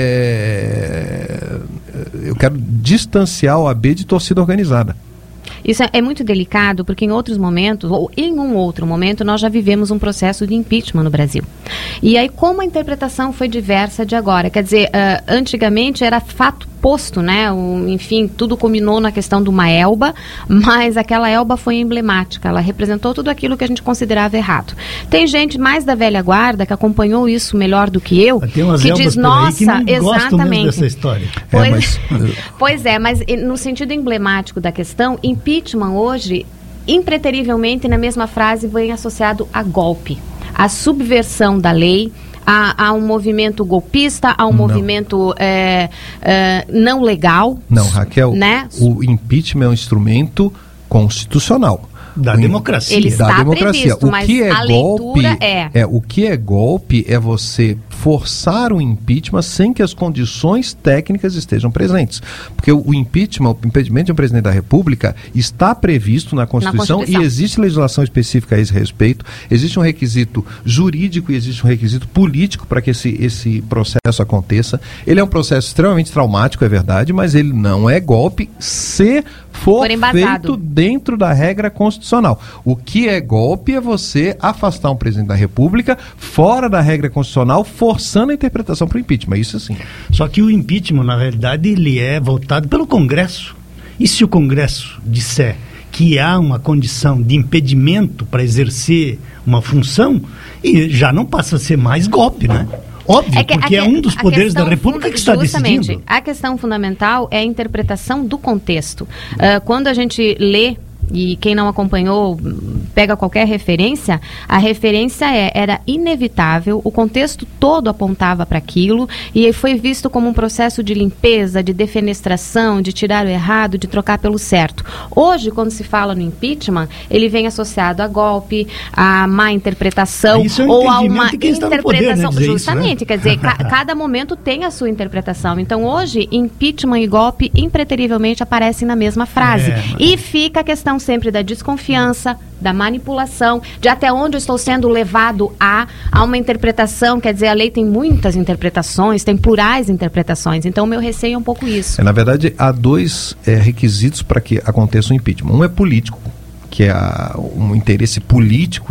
eu quero distanciar a OAB de torcida organizada. Isso é muito delicado porque em outros momentos, ou em um outro momento, nós já vivemos um processo de impeachment no Brasil. E aí, como a interpretação foi diversa de agora? Quer dizer, antigamente era fato posto, né? Enfim, tudo culminou na questão de uma elba, mas aquela elba foi emblemática, ela representou tudo aquilo que a gente considerava errado. Tem gente mais da velha guarda que acompanhou isso melhor do que eu, que diz, nossa, que não exatamente dessa história. Pois é, mas no sentido emblemático da questão, impeachment hoje, impreterivelmente, na mesma frase, vem associado a golpe, a subversão da lei, a um movimento golpista, a um movimento não legal. Não, Raquel, né? O impeachment é um instrumento constitucional. Da democracia. Ele está previsto, mas a leitura o que é golpe é você forçar o impeachment sem que as condições técnicas estejam presentes. Porque o impeachment, o impedimento de um presidente da República está previsto na Constituição e existe legislação específica a esse respeito. Existe um requisito jurídico e existe um requisito político para que esse processo aconteça. Ele é um processo extremamente traumático, é verdade, mas ele não é golpe se for feito dentro da regra constitucional. O que é golpe é você afastar um presidente da República fora da regra constitucional, forçando a interpretação para o impeachment, isso sim. Só que o impeachment, na realidade, ele é votado pelo Congresso. E se o Congresso disser que há uma condição de impedimento para exercer uma função, e já não passa a ser mais golpe, né? Óbvio, porque é um dos poderes da República que está decidindo. A questão fundamental é a interpretação do contexto. Quando a gente lê e quem não acompanhou, pega qualquer referência, a referência era inevitável, o contexto todo apontava para aquilo, e foi visto como um processo de limpeza, de defenestração, de tirar o errado, de trocar pelo certo. Hoje, quando se fala no impeachment, ele vem associado a golpe, a má interpretação, ou a uma interpretação, justamente, quer dizer, cada momento tem a sua interpretação. Então, hoje, impeachment e golpe impreterivelmente aparecem na mesma frase. E fica a questão sempre da desconfiança, da manipulação, de até onde eu estou sendo levado a uma interpretação. Quer dizer, a lei tem muitas interpretações, tem plurais interpretações. Então, o meu receio é um pouco isso. Na verdade, há dois requisitos para que aconteça o impeachment. Um é político, que é um interesse político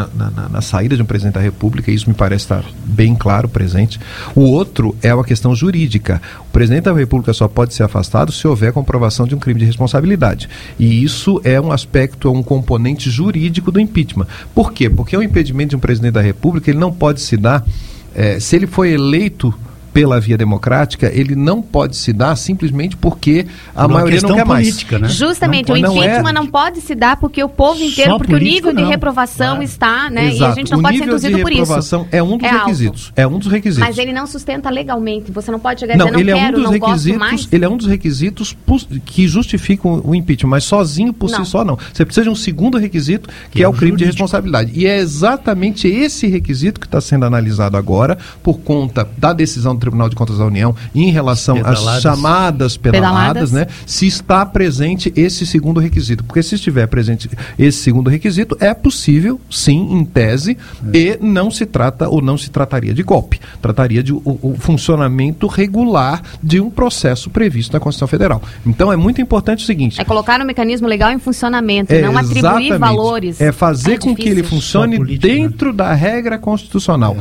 na saída de um presidente da República, e isso me parece estar bem claro, presente. O outro é uma questão jurídica. O presidente da República só pode ser afastado se houver comprovação de um crime de responsabilidade. E isso é um aspecto, é um componente jurídico do impeachment. Por quê? Porque o impedimento de um presidente da República, ele não pode se dar, se ele foi eleito pela via democrática, ele não pode se dar simplesmente porque a maioria não quer política, mais. Né? Justamente, o impeachment não pode se dar porque o povo inteiro, porque o nível de reprovação está, né? Exato. E a gente não pode ser induzido por isso. O nível de reprovação é um dos requisitos. Alto. É um dos requisitos. Mas ele não sustenta legalmente. Você não pode chegar a dizer, não gosto mais. Ele é um dos requisitos que justificam o impeachment, mas sozinho por si só não. Você precisa de um segundo requisito, que é o crime de responsabilidade. E é exatamente esse requisito que está sendo analisado agora por conta da decisão do Tribunal de Contas da União em relação às chamadas pedaladas, né? Se está presente esse segundo requisito. Porque se estiver presente esse segundo requisito, é possível, sim, em tese, e não se trata ou não se trataria de golpe. Trataria de o funcionamento regular de um processo previsto na Constituição Federal. Então é muito importante o seguinte... É colocar um mecanismo legal em funcionamento, não atribuir valores. É fazer com que ele funcione dentro da regra constitucional.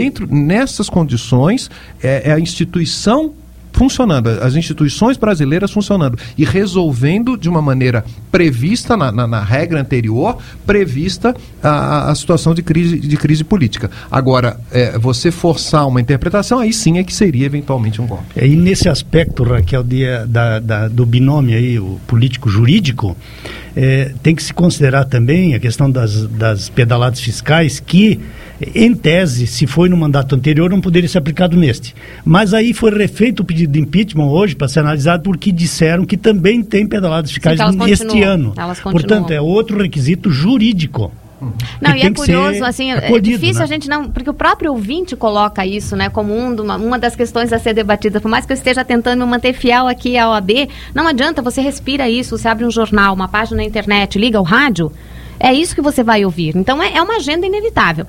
Nessas condições, é a instituição funcionando, as instituições brasileiras funcionando e resolvendo de uma maneira prevista na regra anterior, prevista a situação de crise política. Agora, você forçar uma interpretação, aí sim é que seria eventualmente um golpe. E nesse aspecto, Raquel, do binômio aí, o político-jurídico, tem que se considerar também a questão das pedaladas fiscais que, em tese, se foi no mandato anterior, não poderia ser aplicado neste. Mas aí foi refeito o pedido de impeachment hoje para ser analisado, porque disseram que também tem pedaladas fiscais neste ano. Portanto, é outro requisito jurídico. Não, e é curioso, assim, é difícil, né? A gente não, porque o próprio ouvinte coloca isso, né, como uma das questões a ser debatida. Por mais que eu esteja tentando me manter fiel aqui à OAB, não adianta, você respira isso, você abre um jornal, uma página na internet, liga o rádio, é isso que você vai ouvir. Então, é uma agenda inevitável.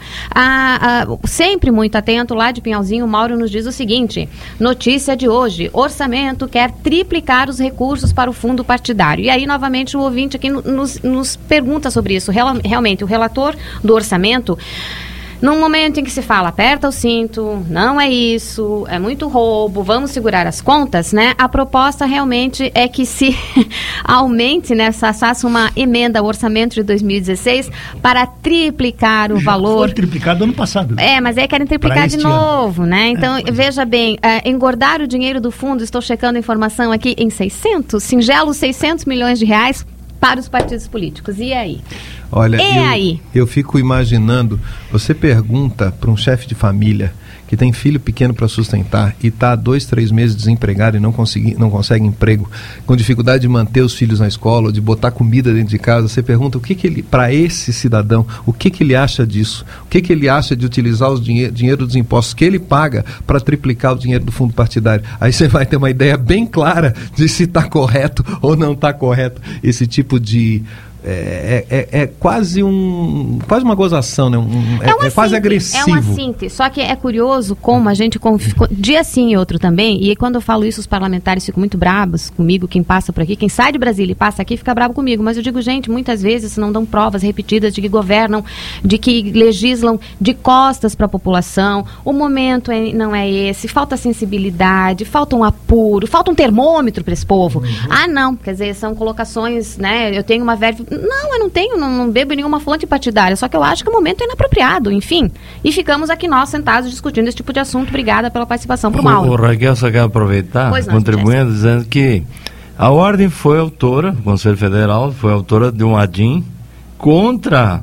Sempre muito atento, lá de Pinhalzinho, o Mauro nos diz o seguinte: notícia de hoje, orçamento quer triplicar os recursos para o fundo partidário. E aí, novamente, o ouvinte aqui nos pergunta sobre isso. Realmente, o relator do orçamento, num momento em que se fala, aperta o cinto, não é isso, é muito roubo, vamos segurar as contas, né? A proposta realmente é que se aumente, né? Faça uma emenda ao orçamento de 2016 para triplicar o valor. Foi triplicado ano passado. Mas aí querem triplicar de novo, né? Então, veja bem, engordar o dinheiro do fundo, estou checando a informação aqui, em 600, R$600 milhões para os partidos políticos. E aí? Olha, eu fico imaginando, você pergunta para um chefe de família que tem filho pequeno para sustentar e está há 2-3 meses desempregado e não consegue emprego, com dificuldade de manter os filhos na escola, ou de botar comida dentro de casa, você pergunta para esse cidadão, o que ele acha disso? O que ele acha de utilizar o dinheiro dos impostos que ele paga para triplicar o dinheiro do fundo partidário? Aí você vai ter uma ideia bem clara de se está correto ou não está correto esse tipo de... quase uma gozação, né? É quase agressivo. É uma síntese, só que é curioso como a gente dia sim e outro também, e quando eu falo isso, os parlamentares ficam muito bravos comigo, quem passa por aqui, quem sai de Brasília e passa aqui fica bravo comigo, mas eu digo, gente, muitas vezes não dão provas repetidas de que governam, de que legislam de costas para a população, o momento não é esse, falta sensibilidade, falta um apuro, falta um termômetro para esse povo. Não, quer dizer, são colocações, né? Eu tenho uma verve... Não, eu não tenho, não bebo nenhuma fonte partidária, só que eu acho que o momento é inapropriado, enfim. E ficamos aqui nós sentados discutindo esse tipo de assunto. Obrigada pela participação pro Mauro. O Raquel só quer aproveitar, contribuindo, dizendo que A Ordem foi autora, o Conselho Federal foi autora de um ADIM contra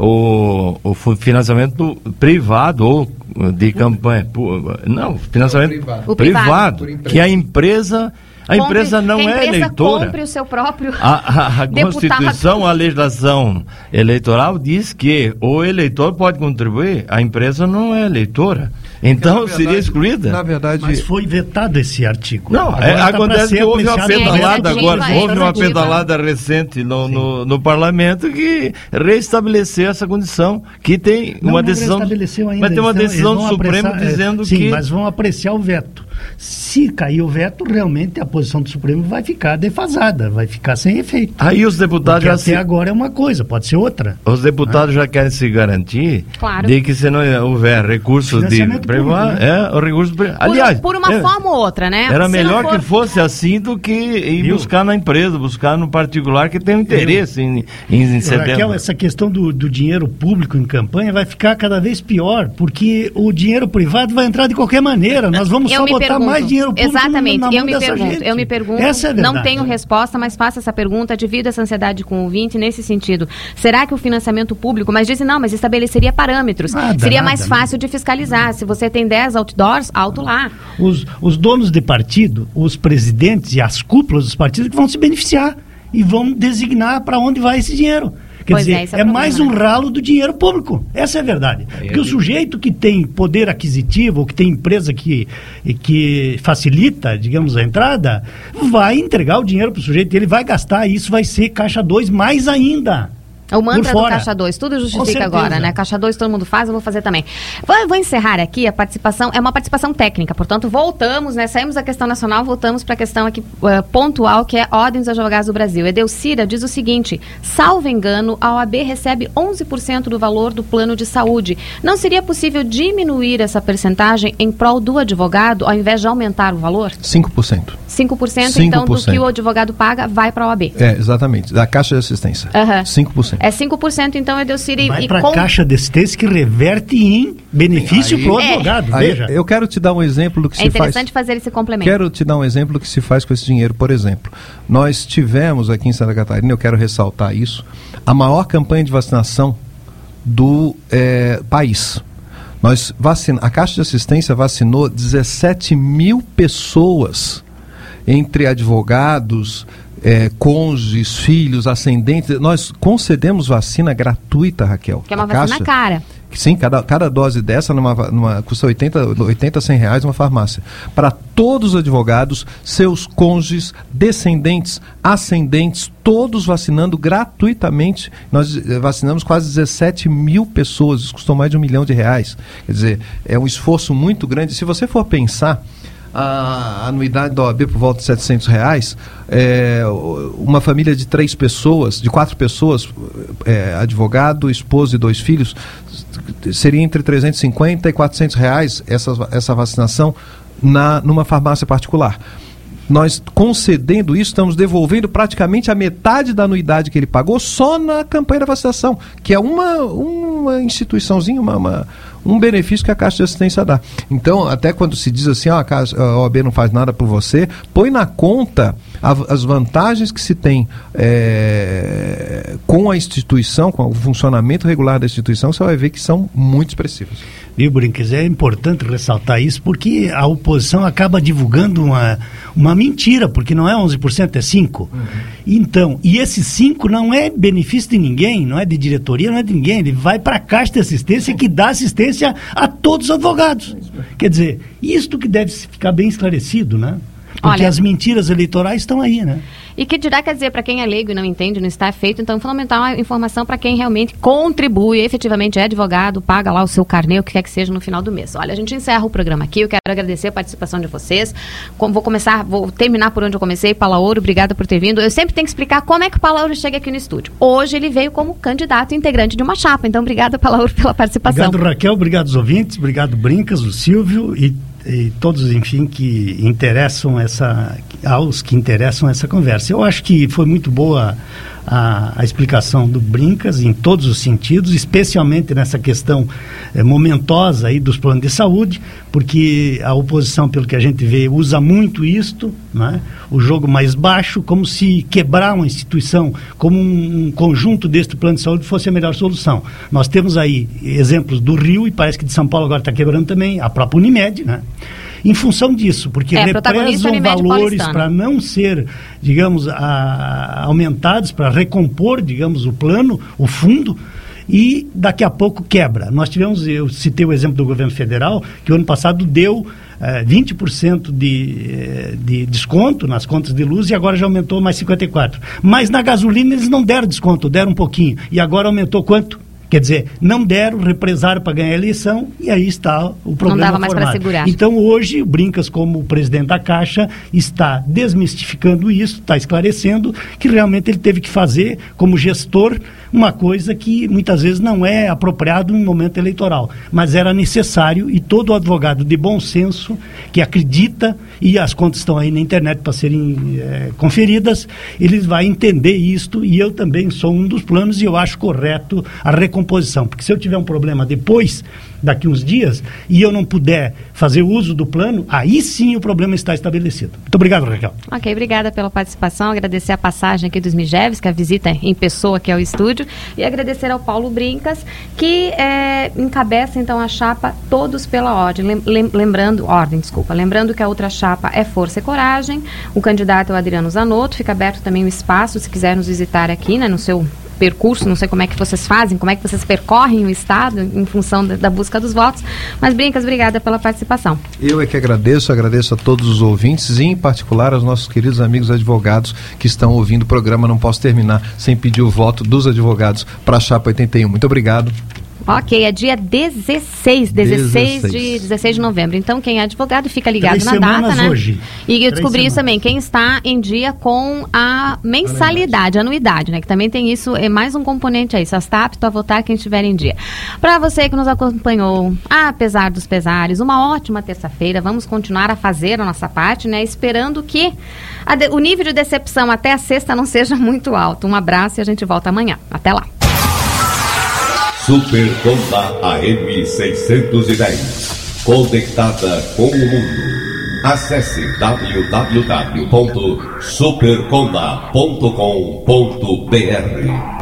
o financiamento privado ou de campanha. Não, financiamento privado, que a empresa não é eleitora. Compre o seu próprio a Constituição, a legislação eleitoral diz que o eleitor pode contribuir, a empresa não é eleitora. Então verdade, seria excluída. Na verdade, mas foi vetado esse artigo. Não, acontece que houve uma pedalada agora, houve uma pedalada recente no parlamento que reestabeleceu essa condição, que tem uma decisão, vai ter uma decisão do Supremo dizendo que... Sim, mas vão apreciar o veto. Se cair o veto, realmente a posição do Supremo vai ficar defasada, vai ficar sem efeito. Aí os deputados já até agora é uma coisa, pode ser outra. Os deputados já querem se garantir de que se não houver recursos de privado, o recurso privado. Aliás, por uma forma ou outra, né? Era melhor que fosse assim do que ir buscar na empresa, buscar no particular que tem um interesse em setembro. Raquel, essa questão do dinheiro público em campanha vai ficar cada vez pior, porque o dinheiro privado vai entrar de qualquer maneira. Nós vamos só botar mais dinheiro público. Exatamente, na mão eu me pergunto, essa é a verdade, não tenho resposta, mas faço essa pergunta, divido essa ansiedade com o ouvinte nesse sentido. Será que o financiamento público, mas dizem mas estabeleceria parâmetros, seria mais fácil de fiscalizar, se você tem 10 outdoors, alto lá. Os donos de partido, os presidentes e as cúpulas dos partidos que vão se beneficiar e vão designar para onde vai esse dinheiro. Quer dizer, é mais um ralo do dinheiro público. Essa é a verdade. Porque o sujeito que tem poder aquisitivo, ou que tem empresa que facilita, digamos, a entrada, vai entregar o dinheiro para o sujeito, ele vai gastar, e isso vai ser caixa 2 mais ainda. O mantra do Caixa 2, tudo justifica agora, né? Caixa 2 todo mundo faz, eu vou fazer também. Vou encerrar aqui a participação, é uma participação técnica, portanto, voltamos, né? Saímos da questão nacional, voltamos para a questão aqui pontual, que é Ordem dos Advogados do Brasil. Edelcira diz o seguinte: salvo engano, a OAB recebe 11% do valor do plano de saúde. Não seria possível diminuir essa percentagem em prol do advogado, ao invés de aumentar o valor? 5%. 5%, então, do que o advogado paga vai para a OAB. Exatamente, da Caixa de Assistência. 5%. É 5%, então, Edelcira. Vai para a Caixa de Assistência, que reverte em benefício para o advogado. Veja. Eu quero te dar um exemplo do que se faz. É interessante fazer esse complemento. Quero te dar um exemplo do que se faz com esse dinheiro. Por exemplo, nós tivemos aqui em Santa Catarina, eu quero ressaltar isso, a maior campanha de vacinação do país. A Caixa de Assistência vacinou 17 mil pessoas, entre advogados, cônjuges, filhos, ascendentes. Nós concedemos vacina gratuita, Raquel. Que é uma vacina cara. Sim, cada dose dessa custa 80 a 100 reais numa farmácia. Para todos os advogados, seus cônjuges, descendentes, ascendentes, todos vacinando gratuitamente. Nós vacinamos quase 17 mil pessoas, isso custou mais de R$1 milhão. Quer dizer, é um esforço muito grande. Se você for pensar, a anuidade da OAB por volta de R$700, uma família de 4 pessoas, advogado, esposa e 2 filhos, seria entre R$350 e R$400 essa vacinação numa farmácia particular. Nós, concedendo isso, estamos devolvendo praticamente a metade da anuidade que ele pagou só na campanha da vacinação, que é uma instituiçãozinha, um benefício que a Caixa de Assistência dá. Então, até quando se diz assim, a OAB não faz nada por você, põe na conta as vantagens que se tem com a instituição, com o funcionamento regular da instituição, você vai ver que são muito expressivos. Viu, Brinques? É importante ressaltar isso, porque a oposição acaba divulgando uma mentira, porque não é 11%, é 5%. Então, e esse 5% não é benefício de ninguém, não é de diretoria, não é de ninguém, ele vai para a Caixa de Assistência, que dá assistência a todos os advogados. Quer dizer, isto que deve ficar bem esclarecido, né? Porque as mentiras eleitorais estão aí, né? E que dirá, quer dizer, para quem é leigo e não entende, não está feito, então fundamental a informação para quem realmente contribui, efetivamente é advogado, paga lá o seu carnê, o que quer que seja no final do mês. Olha, a gente encerra o programa aqui, eu quero agradecer a participação de vocês. Vou terminar por onde eu comecei. Palaoro, obrigada por ter vindo. Eu sempre tenho que explicar como é que o Palaoro chega aqui no estúdio. Hoje ele veio como candidato integrante de uma chapa, então obrigada, Palaoro, pela participação. Obrigado, Raquel, obrigado aos ouvintes, obrigado, Brincas, o Silvio e todos, enfim, que interessam aos que interessam essa conversa. Eu acho que foi muito boa a explicação do Brincas em todos os sentidos, especialmente nessa questão momentosa aí dos planos de saúde, porque a oposição, pelo que a gente vê, usa muito isto, né? O jogo mais baixo, como se quebrar uma instituição como um conjunto deste plano de saúde fosse a melhor solução. Nós temos aí exemplos do Rio e parece que de São Paulo agora está quebrando também, a própria Unimed, né? Em função disso, porque represam valores para não ser, digamos, aumentados, para recompor, digamos, o plano, o fundo, e daqui a pouco quebra. Nós tivemos, eu citei o exemplo do governo federal, que o ano passado deu 20% de desconto nas contas de luz e agora já aumentou mais 54%. Mas na gasolina eles não deram desconto, deram um pouquinho. E agora aumentou quanto? Quer dizer, não deram, represaram para ganhar a eleição e aí está o problema não dava mais para segurar. Então hoje o Brincas, como presidente da Caixa, está desmistificando isso, está esclarecendo que realmente ele teve que fazer, como gestor, uma coisa que muitas vezes não é apropriado em um momento eleitoral, mas era necessário, e todo advogado de bom senso que acredita, e as contas estão aí na internet para serem conferidas, ele vai entender isto, e eu também sou um dos planos e eu acho correto a recomposição, porque se eu tiver um problema depois, daqui uns dias, e eu não puder fazer uso do plano, aí sim o problema está estabelecido. Muito obrigado, Raquel. Ok, obrigada pela participação, agradecer a passagem aqui dos Smigéevski, a visita em pessoa aqui ao estúdio, e agradecer ao Paulo Brincas, que encabeça então a chapa Todos pela Ordem, lembrando que a outra chapa é Força e Coragem, o candidato é o Adriano Zanotto, fica aberto também o espaço, se quiser nos visitar aqui, né, no seu percurso, não sei como é que vocês fazem, como é que vocês percorrem o Estado em função da busca dos votos, mas Brincas, obrigada pela participação. Eu é que agradeço a todos os ouvintes e em particular aos nossos queridos amigos advogados que estão ouvindo o programa. Não posso terminar sem pedir o voto dos advogados para a chapa 81. Muito obrigado. Ok, é dia 16 de novembro. Então, quem é advogado, fica ligado na data, né? Hoje. E eu descobri isso também, quem está em dia com a mensalidade, anuidade, né? Que também tem isso, é mais um componente aí. Só está apto a votar quem estiver em dia. Para você que nos acompanhou, apesar dos pesares, uma ótima terça-feira. Vamos continuar a fazer a nossa parte, né? Esperando que o nível de decepção até a sexta não seja muito alto. Um abraço e a gente volta amanhã. Até lá. Super Conda AM 610. Conectada com o mundo. Acesse www.superconda.com.br.